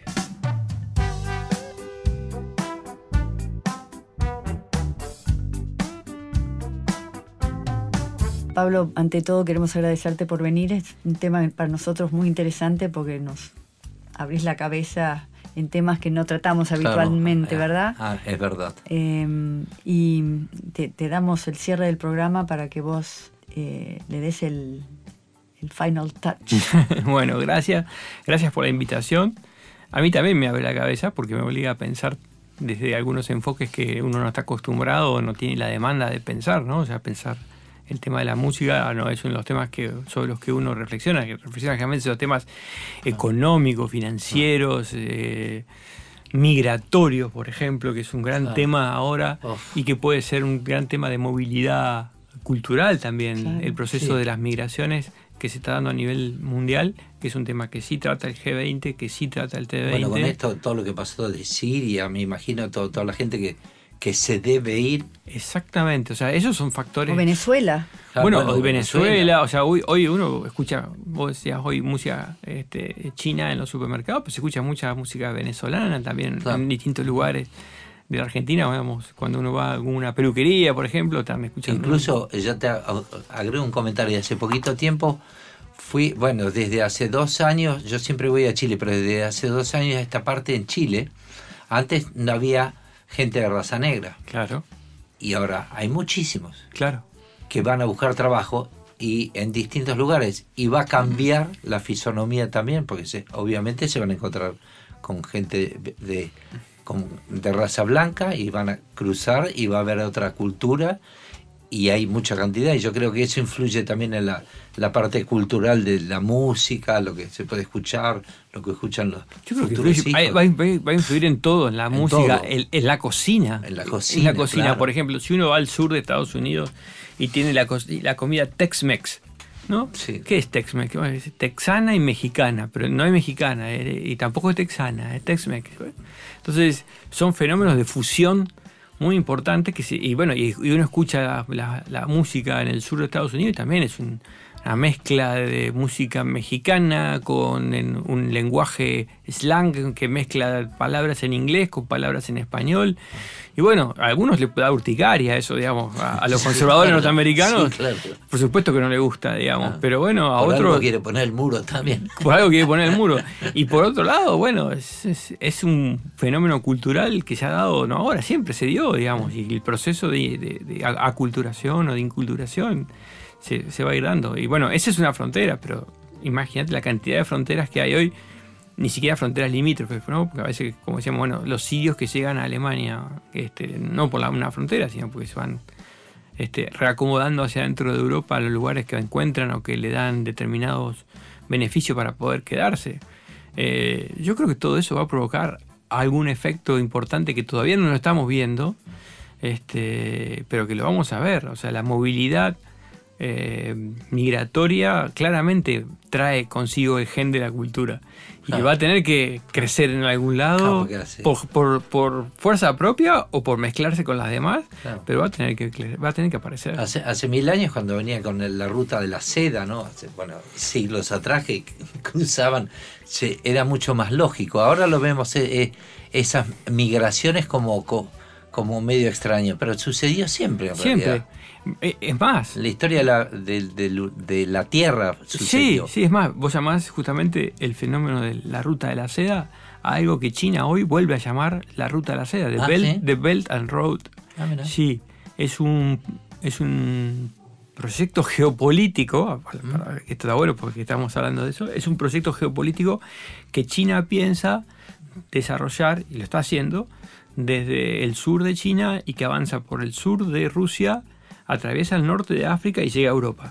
Pablo, ante todo queremos agradecerte por venir. Es un tema para nosotros muy interesante porque nos abrís la cabeza en temas que no tratamos habitualmente, claro, ¿verdad? Ah, es verdad. Eh, y te, te damos el cierre del programa para que vos eh, le des el, el final touch. Bueno, gracias. Gracias por la invitación. A mí también me abre la cabeza porque me obliga a pensar desde algunos enfoques que uno no está acostumbrado o no tiene la demanda de pensar, ¿no? O sea, pensar el tema de la música no es uno de los temas que, sobre los que uno reflexiona, que reflexiona generalmente sobre los temas económicos, financieros, eh, migratorios, por ejemplo, que es un gran claro. tema ahora oh. y que puede ser un gran tema de movilidad cultural también, claro, el proceso sí. de las migraciones que se está dando a nivel mundial, que es un tema que sí trata el G veinte, que sí trata el T veinte. Bueno, con esto, todo lo que pasó de Siria, me imagino todo, toda la gente que que se debe ir. Exactamente, o sea, esos son factores. O Venezuela. Claro, bueno, bueno, Venezuela, Venezuela, o sea, hoy, hoy uno escucha, vos decías hoy música este, china en los supermercados, pues se escucha mucha música venezolana también claro. en distintos lugares de la Argentina, digamos, cuando uno va a alguna peluquería, por ejemplo, también escucha. Incluso, ya te agrego un comentario, hace poquito tiempo fui, bueno, desde hace dos años, yo siempre voy a Chile, pero desde hace dos años a esta parte en Chile, antes no había gente de raza negra. Claro. Y ahora hay muchísimos. Claro. Que van a buscar trabajo y en distintos lugares. Y va a cambiar la fisonomía también, porque se, obviamente se van a encontrar con gente de, de, con, de raza blanca y van a cruzar y va a haber otra cultura. Y hay mucha cantidad, y yo creo que eso influye también en la, la parte cultural de la música, lo que se puede escuchar, lo que escuchan los yo creo que influye, va, va, va a influir en todo, en la en música, en, en la cocina. En la cocina, en la cocina claro. Por ejemplo, si uno va al sur de Estados Unidos y tiene la, la comida Tex-Mex, ¿no? Sí. ¿Qué es Tex-Mex? Texana y mexicana, pero no es mexicana, eh, y tampoco es texana, es Tex-Mex. Entonces, son fenómenos de fusión muy importante que se, y bueno y, y uno escucha la, la, la música en el sur de Estados Unidos y también es un, una mezcla de música mexicana con en, un lenguaje slang que mezcla palabras en inglés con palabras en español y bueno, a algunos les da urticaria eso, digamos, a, a los conservadores sí, claro, norteamericanos, sí, claro. por supuesto que no les gusta, digamos, ah, pero bueno, a por otros... algo quiere poner el muro también. Por algo quiere poner el muro. Y por otro lado, bueno, es, es, es un fenómeno cultural que se ha dado, no ahora, siempre se dio, digamos, y el proceso de, de, de aculturación o de inculturación se, se va a ir dando. Y bueno, esa es una frontera, pero imagínate la cantidad de fronteras que hay hoy, ni siquiera fronteras limítrofes, ¿no? Porque a veces, como decíamos, bueno, los sirios que llegan a Alemania, este, no por la, una frontera, sino porque se van este, reacomodando hacia dentro de Europa a los lugares que encuentran o que le dan determinados beneficios para poder quedarse. Eh, yo creo que todo eso va a provocar algún efecto importante que todavía no lo estamos viendo, este, pero que lo vamos a ver. O sea, la movilidad eh, migratoria claramente trae consigo el gen de la cultura. Y Claro. va a tener que crecer en algún lado Claro, porque así. por, por, por fuerza propia o por mezclarse con las demás, Claro. pero va a tener que, va a tener que aparecer. Hace, hace mil años cuando venía con el- la ruta de la seda, ¿no? Hace, bueno, siglos atrás que cruzaban, se- era mucho más lógico. Ahora lo vemos, eh, eh, esas migraciones como, co- como medio extraño, pero sucedió siempre en Siempre. realidad. Eh, Es más, La historia de la, de, de- de la Tierra sí, sucedió. sí, es más, vos llamás justamente el fenómeno de la ruta de la seda a algo que China hoy vuelve a llamar la ruta de la seda, the, Ah, Belt, ¿sí? the Belt and Road. Ah, mirá. Sí, es un, es un proyecto geopolítico, para- para- esto está bueno porque estamos hablando de eso, es un proyecto geopolítico que China piensa desarrollar, y lo está haciendo, desde el sur de China y que avanza por el sur de Rusia, atraviesa el norte de África y llega a Europa,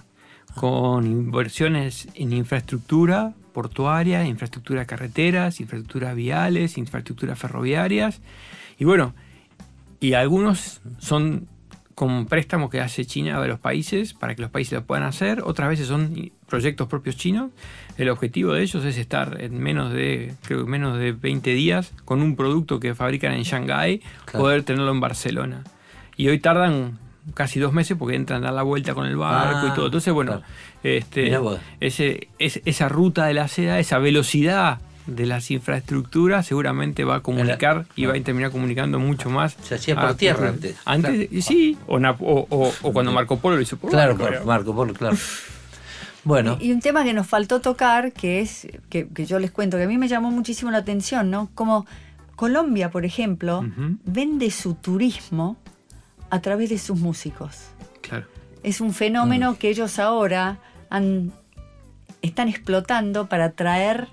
con inversiones en infraestructura portuaria, infraestructura de carreteras, infraestructuras viales, infraestructuras ferroviarias, y bueno, y algunos son con préstamos que hace China a los países para que los países lo puedan hacer, otras veces son proyectos propios chinos. El objetivo de ellos es estar en menos de, creo que menos de veinte días con un producto que fabrican en Shanghái, Claro. poder tenerlo en Barcelona. Y hoy tardan casi dos meses porque entran a dar la vuelta con el barco Ah, y todo. Entonces, bueno, claro. este, Mirá vos. ese, es- esa ruta de la seda, esa velocidad de las infraestructuras seguramente va a comunicar y va a terminar comunicando mucho más. Se hacía por a- tierra antes. Antes, Claro. sí, o, Nap- o, o- o cuando Marco Polo lo hizo por Claro, barco, por Marco Polo, claro. Bueno, Y un tema que nos faltó tocar, que es, que, que yo les cuento, que a mí me llamó muchísimo la atención, ¿no? Como Colombia, por ejemplo, Ujú. vende su turismo a través de sus músicos. Claro. Es un fenómeno que ellos ahora han, están explotando para atraer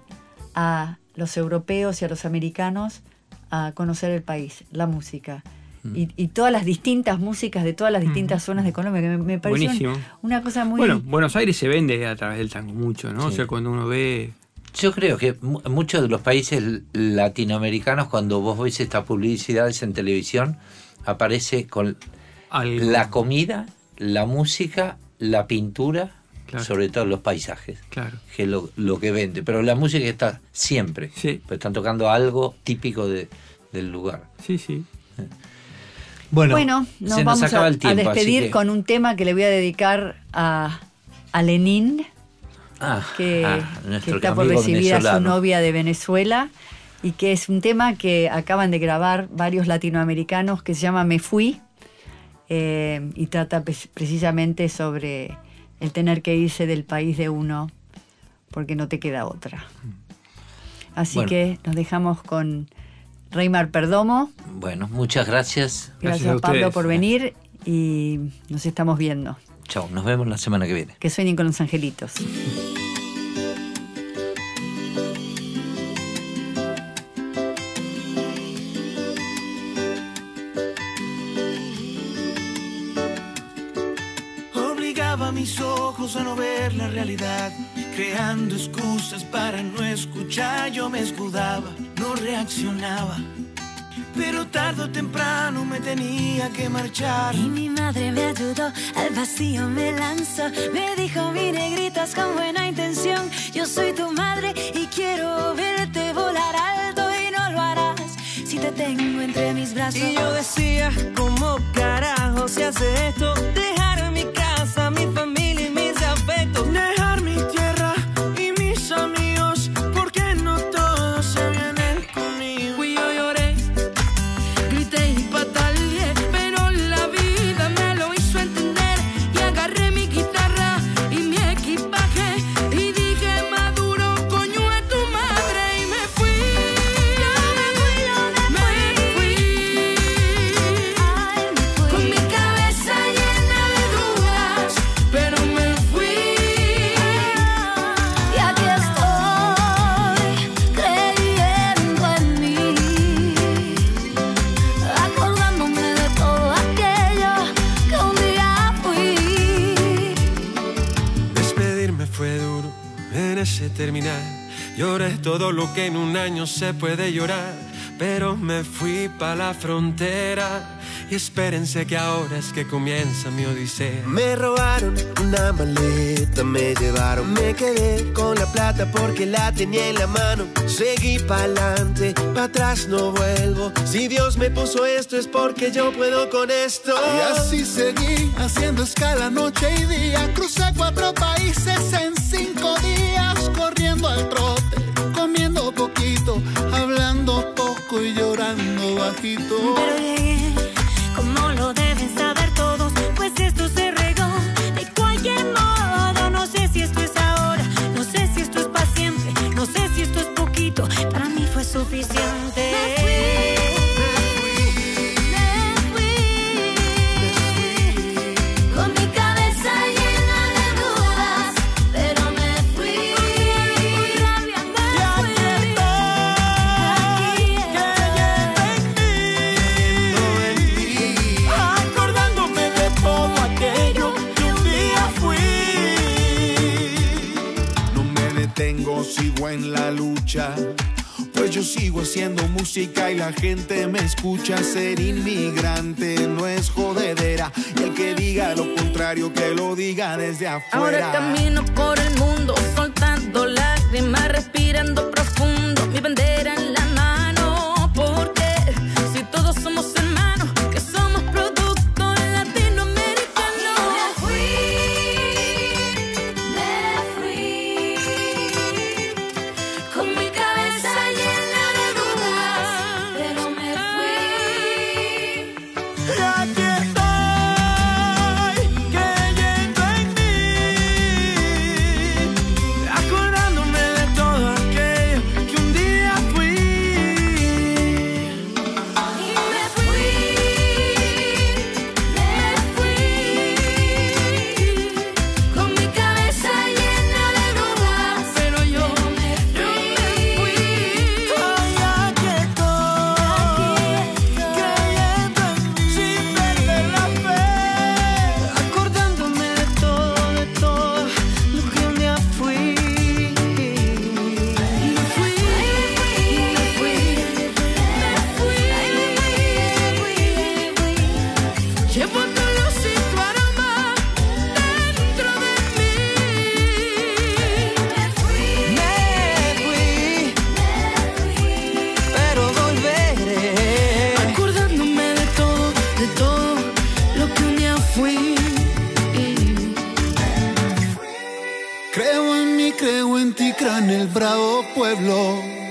a los europeos y a los americanos a conocer el país, la música. Y, y todas las distintas músicas de todas las distintas zonas de Colombia, que me, me pareció Buenísimo. una cosa muy... Bueno, Buenos Aires se vende a través del tango mucho, ¿no? O Sí. sea, cuando uno ve... yo creo que mu- muchos de los países latinoamericanos, cuando vos ves estas publicidades en televisión, aparece con algo- la comida, la música, la pintura, Claro. sobre todo los paisajes, Claro. que es lo, lo que vende. Pero la música está siempre, Sí. pero están tocando algo típico de- del lugar. Sí, sí. Bueno, Bueno, nos se vamos nos acaba a, el tiempo, a despedir así que- con un tema que le voy a dedicar a, a Lenín, Ah, que, ah, que nuestro está por amigo recibir a su venezolano. novia de Venezuela, y que es un tema que acaban de grabar varios latinoamericanos, que se llama Me Fui, eh, y trata pe- precisamente sobre el tener que irse del país de uno porque no te queda otra. Así Bueno. que nos dejamos con Reymar Perdomo. Bueno, muchas gracias. Gracias, Gracias a Pablo ustedes. por venir, y nos estamos viendo. Chao, nos vemos la semana que viene. Que sueñen con los angelitos. Obligaba a mis ojos a no ver la realidad, creando excusas para no escuchar. Yo me escudaba, no reaccionaba, pero tarde o temprano me tenía que marchar. Y mi madre me ayudó, al vacío me lanzó. Me dijo, mi negritas con buena intención, yo soy tu madre y quiero verte volar alto, y no lo harás si te tengo entre mis brazos. Y yo decía, ¿cómo carajo se hace esto? Dejar mi casa, mi familia y mis afectos, dejar mi tierra y mis amigos, porque no todos se vienen conmigo. Y yo lloré, grité y pataleé, pero la vida me lo hizo entender. Y agarré mi guitarra y mi equipaje y dije, Maduro, coño es tu madre. Y me fui, Yo me fui, yo me me fui, Ay, me fui. con mi cabeza llena de dudas, pero me fui. Y aquí estoy, creyendo en mí, acordándome de todo aquello que un día fui. Despedirme fue duro en ese terminal. Lloré todo lo que en un año se puede llorar, pero me fui pa' la frontera Y espérense que ahora es que comienza mi odisea. Me robaron una maleta, me llevaron, me quedé con la plata porque la tenía en la mano. Seguí pa'lante, pa' atrás no vuelvo. Si Dios me puso esto es porque yo puedo con esto. Y así seguí haciendo escala noche y día. Crucé cuatro países en cinco días, corriendo al trote, comiendo poquito, hablando poco y llorando bajito. Pero llegué, como lo deben saber todos, pues esto se regó de cualquier modo. No sé si esto es ahora, no sé si esto es para siempre, no sé si esto es poquito, para mí fue suficiente. Me fui. Sigo en la lucha, pues yo sigo haciendo música y la gente me escucha. Ser inmigrante no es jodedera, y el que diga lo contrario que lo diga desde afuera. Ahora camino por el mundo soltando lágrimas, respirando profundo, mi bandera en la mano, porque si todos somos hermanos, que somos productos latinoamericanos. Me fui, me fui, con mi cabeza llena de dudas, pero me fui. Aquí estoy, creyendo en mí, acordándome de todo aquello que un día fui. Y me fui, me fui, con mi cabeza llena de dudas, pero yo me fui. Ay, aquí estoy, creyendo en mí, sin perder la fe, acordándome de todo, de todo lo que un día fui. Me fui, me fui, Llevo tu luz y tu aroma dentro de mí. me fui, pero volveré, Acordándome de todo, de todo lo que un día fui. Creo en mí, creo en ti, creo en el bravo pueblo.